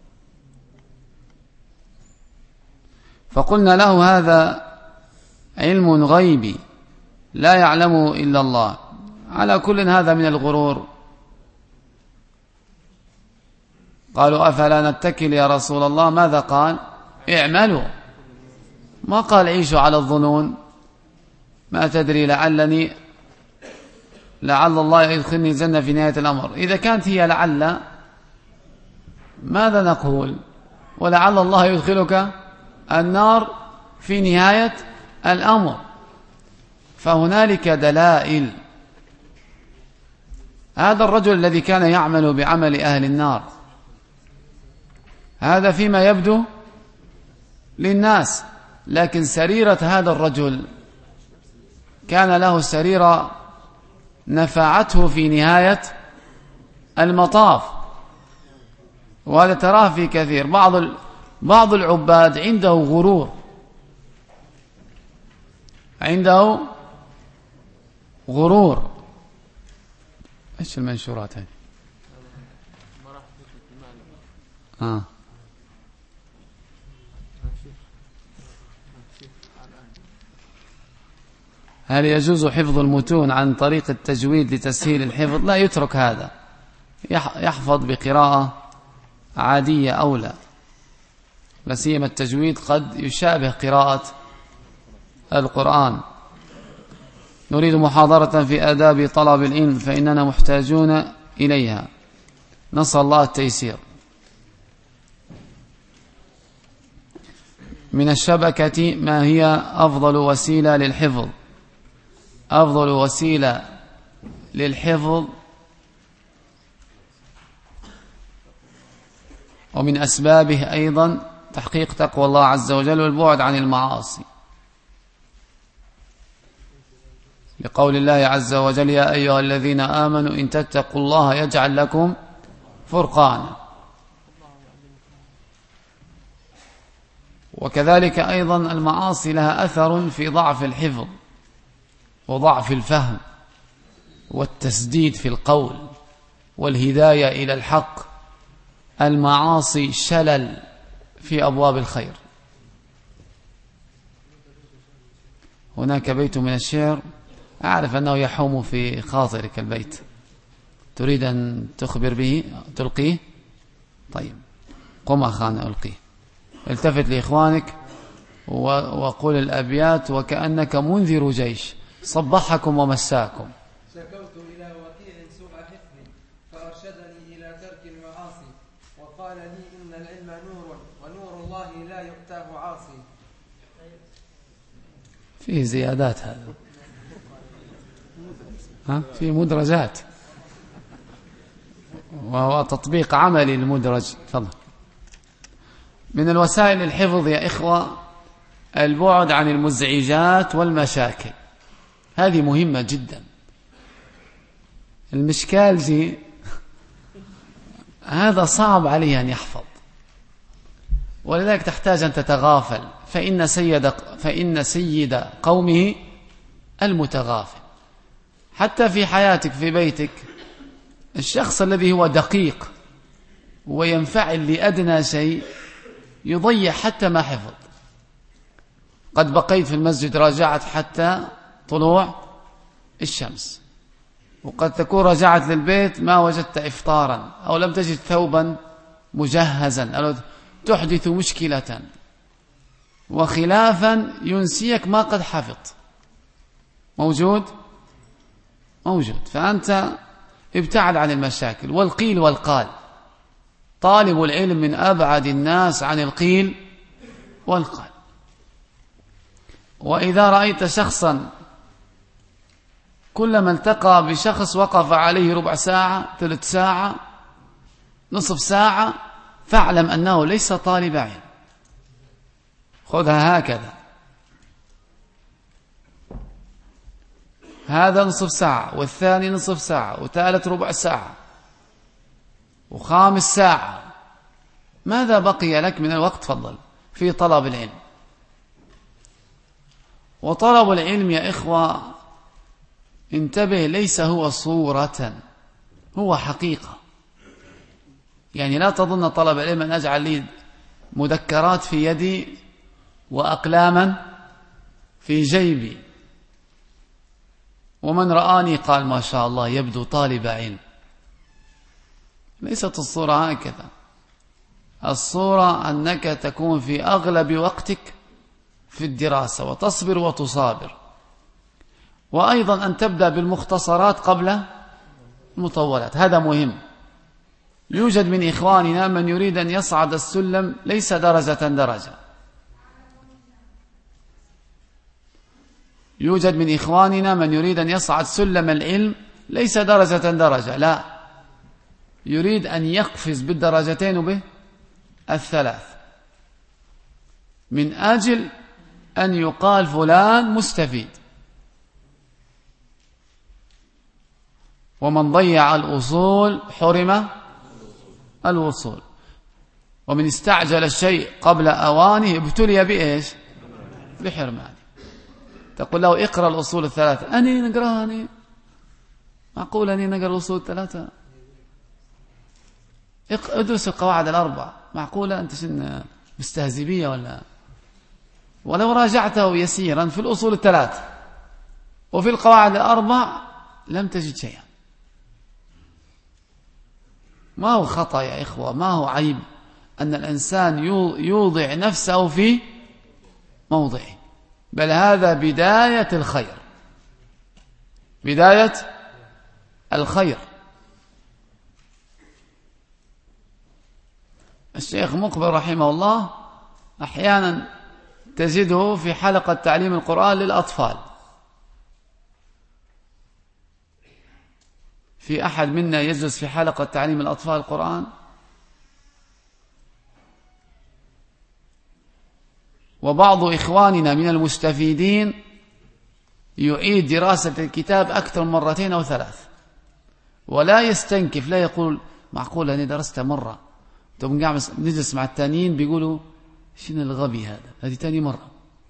فقلنا له هذا علم غيبي لا يعلمه إلا الله. على كل هذا من الغرور. قالوا أفلا نتكل يا رسول الله؟ ماذا قال؟ اعملوا، ما قال عيشوا على الظنون. ما تدري لعلني لعل الله يدخلني الجنة في نهاية الأمر. إذا كانت هي لعل، ماذا نقول؟ ولعل الله يدخلك النار في نهاية الأمر. فهنالك دلائل. هذا الرجل الذي كان يعمل بعمل أهل النار، هذا فيما يبدو للناس، لكن سريرة هذا الرجل كان له سريرة نفعته في نهاية المطاف. وهذا تراه في كثير. بعض بعض العباد عنده غرور، عنده غرور. ايش المنشورات هذه؟ آه. هل يجوز حفظ المتون عن طريق التجويد لتسهيل الحفظ؟ لا، يترك هذا، يحفظ بقراءة عادية أولى، لا سيما التجويد قد يشابه قراءة القرآن. نريد محاضرة في آداب طلب العلم فإننا محتاجون إليها، نسأل الله التيسير. من الشبكة ما هي أفضل وسيلة للحفظ؟ أفضل وسيلة للحفظ ومن أسبابه أيضا تحقيق تقوى الله عز وجل والبعد عن المعاصي، لقول الله عز وجل يا أيها الذين آمنوا إن تتقوا الله يجعل لكم فرقانا. وكذلك أيضا المعاصي لها أثر في ضعف الحفظ وضعف الفهم والتسديد في القول والهداية إلى الحق. المعاصي شلل في أبواب الخير. هناك بيت من الشعر أعرف أنه يحوم في خاطرك البيت، تريد أن تخبر به تلقيه؟ طيب قم أخانا ألقيه. التفت لإخوانك وقل الأبيات وكأنك منذر جيش صبحكم ومساكم. شكوت إلى وكيع سوء حفظي فأرشدني إلى ترك المعاصي، وقال لي إن العلم نور ونور الله لا يؤتاه عاصي. فيه زيادات هذا، ها في مدرجات وهو تطبيق عملي للمدرج. تفضل. من الوسائل الحفظ يا إخوة البعد عن المزعجات والمشاكل، هذه مهمة جدا. المشكالجي هذا صعب عليه أن يحفظ، ولذلك تحتاج أن تتغافل، فإن سيد, فإن سيد قومه المتغافل. حتى في حياتك في بيتك الشخص الذي هو دقيق وينفعل لأدنى شيء يضيع حتى ما حفظ. قد بقيت في المسجد راجعت حتى طلوع الشمس، وقد تكون رجعت للبيت ما وجدت إفطارا أو لم تجد ثوبا مجهزا أو تحدث مشكلة وخلافا ينسيك ما قد حفظت. موجود موجود فأنت ابتعد عن المشاكل والقيل والقال. طالب العلم من أبعد الناس عن القيل والقال. وإذا رأيت شخصا كلما التقى بشخص وقف عليه ربع ساعة ثلث ساعة نصف ساعة فاعلم أنه ليس طالب علم. خذها هكذا، هذا نصف ساعة والثاني نصف ساعة وثالث ربع ساعة وخامس ساعة. ماذا بقي لك من الوقت؟ تفضل في طلب العلم. وطلب العلم يا إخوة انتبه ليس هو صورة، هو حقيقة. يعني لا تظن طلب العلم أن أجعل لي مذكرات في يدي وأقلاما في جيبي ومن رآني قال ما شاء الله يبدو طالب علم. ليست الصورة هكذا. الصورة أنك تكون في أغلب وقتك في الدراسة وتصبر وتصابر، وأيضا أن تبدأ بالمختصرات قبل المطولات. هذا مهم. يوجد من إخواننا من يريد أن يصعد السلم ليس درجة درجة، يوجد من إخواننا من يريد أن يصعد سلم العلم ليس درجة درجة، لا، يريد أن يقفز بالدرجتين وبه الثلاث من أجل أن يقال فلان مستفيد. ومن ضيع الأصول حرم الوصول، ومن استعجل الشيء قبل أوانه ابتلي بإيش؟ بحرمانه. تقول له اقرأ الأصول الثلاثة، أني نقرأها أني معقول أني نقرأ الأصول الثلاثة؟ ادرس القواعد الأربع، معقولة أنت شن مستهزبية ولا؟ ولو راجعته يسيرا في الأصول الثلاث وفي القواعد الأربع لم تجد شيئا. ما هو خطأ يا إخوة، ما هو عيب أن الإنسان يوضع نفسه في موضعه، بل هذا بداية الخير، بداية الخير. الشيخ مقبل رحمه الله أحيانا تجده في حلقة تعليم القرآن للأطفال. في أحد منا يجلس في حلقة تعليم الأطفال القرآن؟ وبعض إخواننا من المستفيدين يعيد دراسة الكتاب أكثر من مرتين أو ثلاث ولا يستنكف، لا يقول معقول أني درست مرة. طب نجلس مع التانيين بيقولوا شنو الغبي هذا، هذه تاني مرة،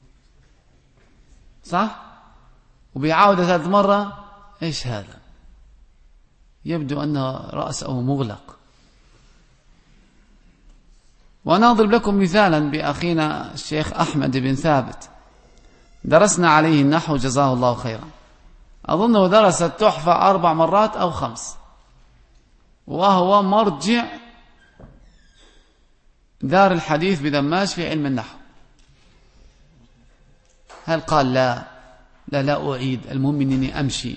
صح؟ وبيعاود ثالث مرة، إيش هذا؟ يبدو أن رأسه مغلق. وأنا أضرب لكم مثالا بأخينا الشيخ أحمد بن ثابت، درسنا عليه النحو جزاه الله خيرا، أظنه درس التحفة أربع مرات أو خمس، وهو مرجع دار الحديث بدماش في علم النحو. هل قال لا لا لا أعيد، المهم أنني أمشي؟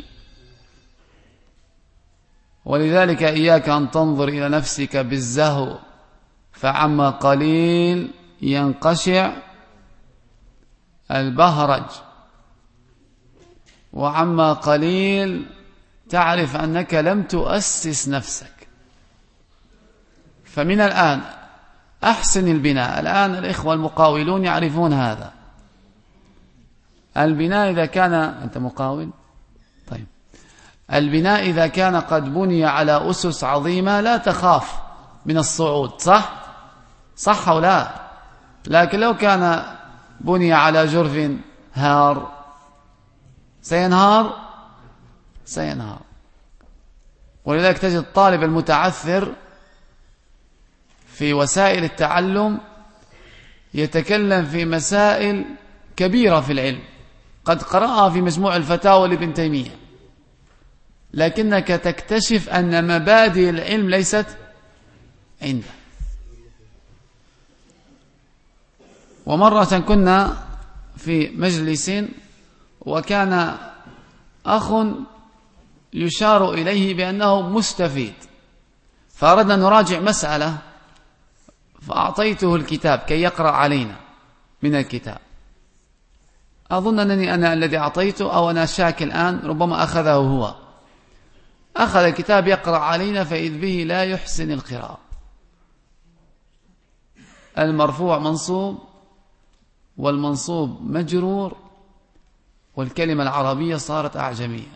ولذلك إياك أن تنظر إلى نفسك بالزهو، فعما قليل ينقشع البهرج، وعما قليل تعرف أنك لم تؤسس نفسك. فمن الآن أحسن البناء. الآن الإخوة المقاولون يعرفون هذا. البناء إذا كان أنت مقاول، طيب، البناء إذا كان قد بني على أسس عظيمة لا تخاف من الصعود، صح؟ صح أو لا؟ لكن لو كان بني على جرف هار سينهار سينهار. ولذلك تجد الطالب المتعثر في وسائل التعلم يتكلم في مسائل كبيرة في العلم قد قرأها في مجموع الفتاوى لابن تيمية، لكنك تكتشف أن مبادئ العلم ليست عنده. ومرة كنا في مجلس وكان أخ يشار إليه بأنه مستفيد، فأردنا نراجع مسألة، فأعطيته الكتاب كي يقرأ علينا من الكتاب. أظن أنني أنا الذي أعطيته أو أنا شاك الآن، ربما أخذه هو. أخذ الكتاب يقرأ علينا فإذ به لا يحسن القراءة، المرفوع منصوب والمنصوب مجرور والكلمة العربية صارت أعجمية.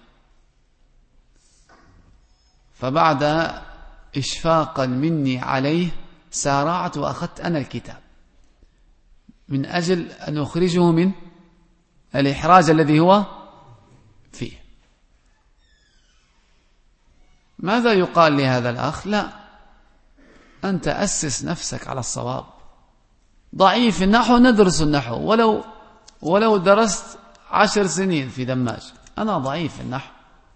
فبعد إشفاقا مني عليه سارعت وأخذت أنا الكتاب من أجل أن أخرجه من الإحراج الذي هو فيه. ماذا يقال لهذا الأخ؟ لا، أنت أسس نفسك على الصواب. ضعيف النحو ندرس النحو، ولو ولو درست عشر سنين في دماج. أنا ضعيف النحو،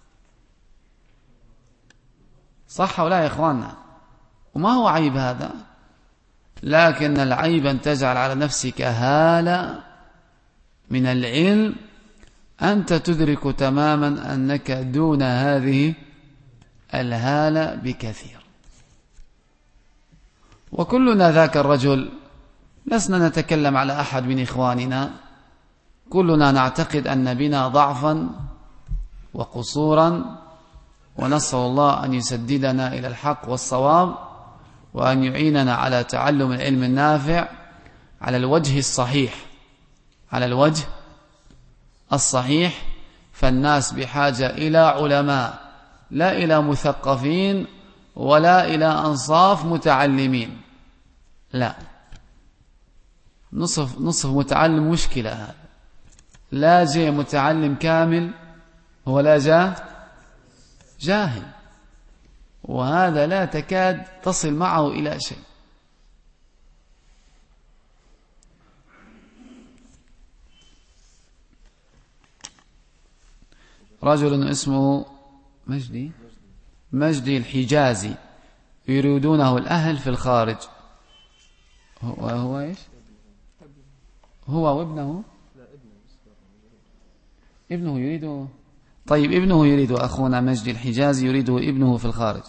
صح ولا يا إخواننا؟ وما هو عيب هذا، لكن العيب أن تجعل على نفسك هالة من العلم أنت تدرك تماما أنك دون هذه الهالة بكثير. وكلنا ذاك الرجل، لسنا نتكلم على أحد من إخواننا، كلنا نعتقد أن بنا ضعفا وقصورا، ونسأل الله أن يسددنا إلى الحق والصواب، وأن يعيننا على تعلم العلم النافع على الوجه الصحيح، على الوجه الصحيح. فالناس بحاجة إلى علماء، لا إلى مثقفين ولا إلى أنصاف متعلمين. لا، نصف نصف متعلم مشكلة هذا. لا جاء متعلم كامل ولا جاء جاهل، وهذا لا تكاد تصل معه إلى شيء. رجل اسمه مجدي مجدي الحجازي، يريدونه الأهل في الخارج. هو, هو إيش؟ هو وابنه ابنه يريده. طيب ابنه يريد، أخونا مجدي الحجازي يريده ابنه في الخارج.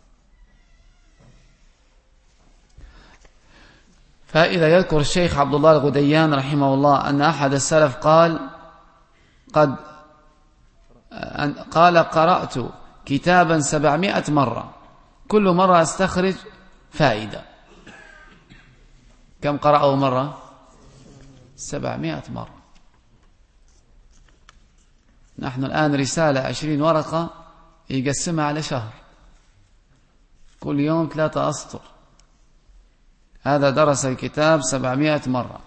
فإذا يذكر الشيخ عبد الله الغديان رحمه الله أن أحد السلف قال قد قال قرأت كتابا سبعمائة مرة، كل مرة أستخرج فائدة. كم قرأه مرة؟ سبعمائة مرة. نحن الآن رسالة عشرين ورقة يقسمها على شهر، كل يوم ثلاثة أسطر. هذا درس الكتاب سبعمائة مرة.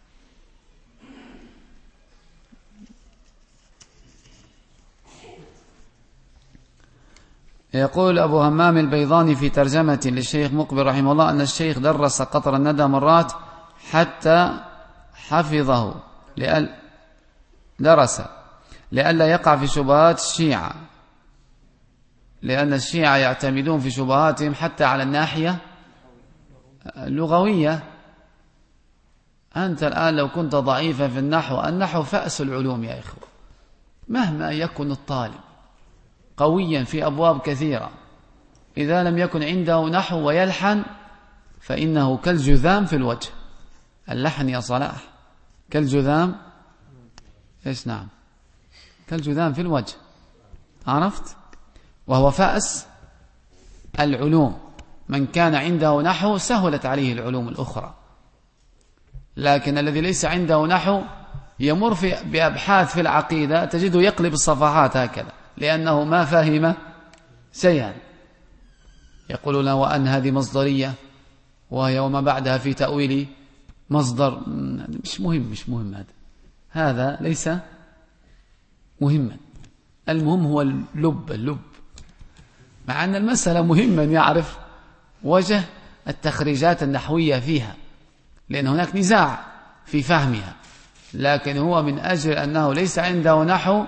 يقول أبو همام البيضاني في ترجمة للشيخ مقبل رحمه الله أن الشيخ درس قطر الندى مرات حتى حفظه، لأل درس لئلا يقع في شبهات الشيعة، لأن الشيعة يعتمدون في شبهاتهم حتى على الناحية اللغوية. أنت الآن لو كنت ضعيفا في النحو، النحو فأس العلوم يا إخوة، مهما يكن الطالب قويا في أبواب كثيرة، إذا لم يكن عنده نحو ويلحن فإنه كالجذام في الوجه. اللحن يا صلاح كالجذام، إيش؟ نعم، كالجذام في الوجه، عرفت؟ وهو فأس العلوم. من كان عنده نحو سهلت عليه العلوم الأخرى، لكن الذي ليس عنده نحو يمر في بأبحاث في العقيدة تجده يقلب الصفحات هكذا، لأنه ما فهم شيئا. يقولون وأن هذه مصدرية وهي وما بعدها في تأويل مصدر. مش مهم مش مهم هذا هذا ليس مهما. المهم هو اللب اللب مع أن المسألة مهمة يعرف وجه التخريجات النحوية فيها، لأن هناك نزاع في فهمها، لكن هو من أجل أنه ليس عنده نحو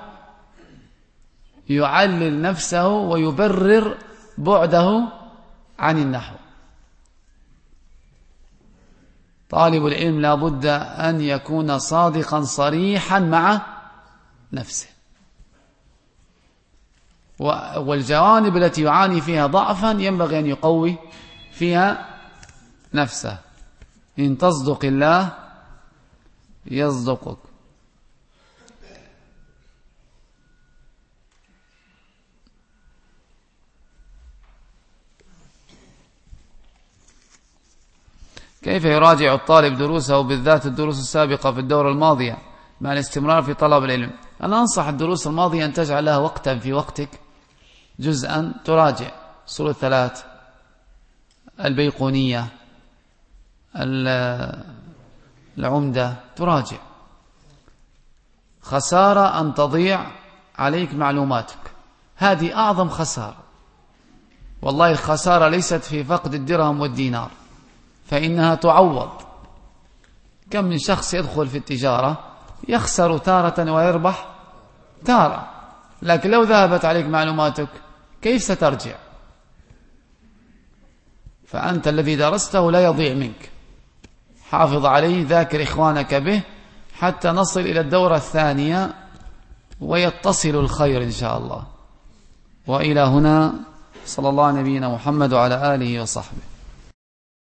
يعلل نفسه ويبرر بعده عن النحو. طالب العلم لا بد أن يكون صادقا صريحا مع نفسه، والجوانب التي يعاني فيها ضعفا ينبغي أن يقوي فيها نفسه. إن تصدق الله يصدقك. كيف يراجع الطالب دروسه بالذات الدروس السابقة في الدورة الماضية مع الاستمرار في طلب العلم؟ أنا أنصح الدروس الماضية أن تجعل لها وقتا في وقتك، جزءا تراجع صورة الثلاث، البيقونية، العمدة، تراجع خسارة أن تضيع عليك معلوماتك، هذه أعظم خسارة. والله الخسارة ليست في فقد الدرهم والدينار، فإنها تعوض. كم من شخص يدخل في التجارة يخسر تارة ويربح تارة، لكن لو ذهبت عليك معلوماتك كيف سترجع؟ فأنت الذي درسته لا يضيع منك، حافظ عليه، ذاكر إخوانك به حتى نصل إلى الدورة الثانية ويتصل الخير إن شاء الله. وإلى هنا، صلى الله على نبينا محمد وعلى آله وصحبه.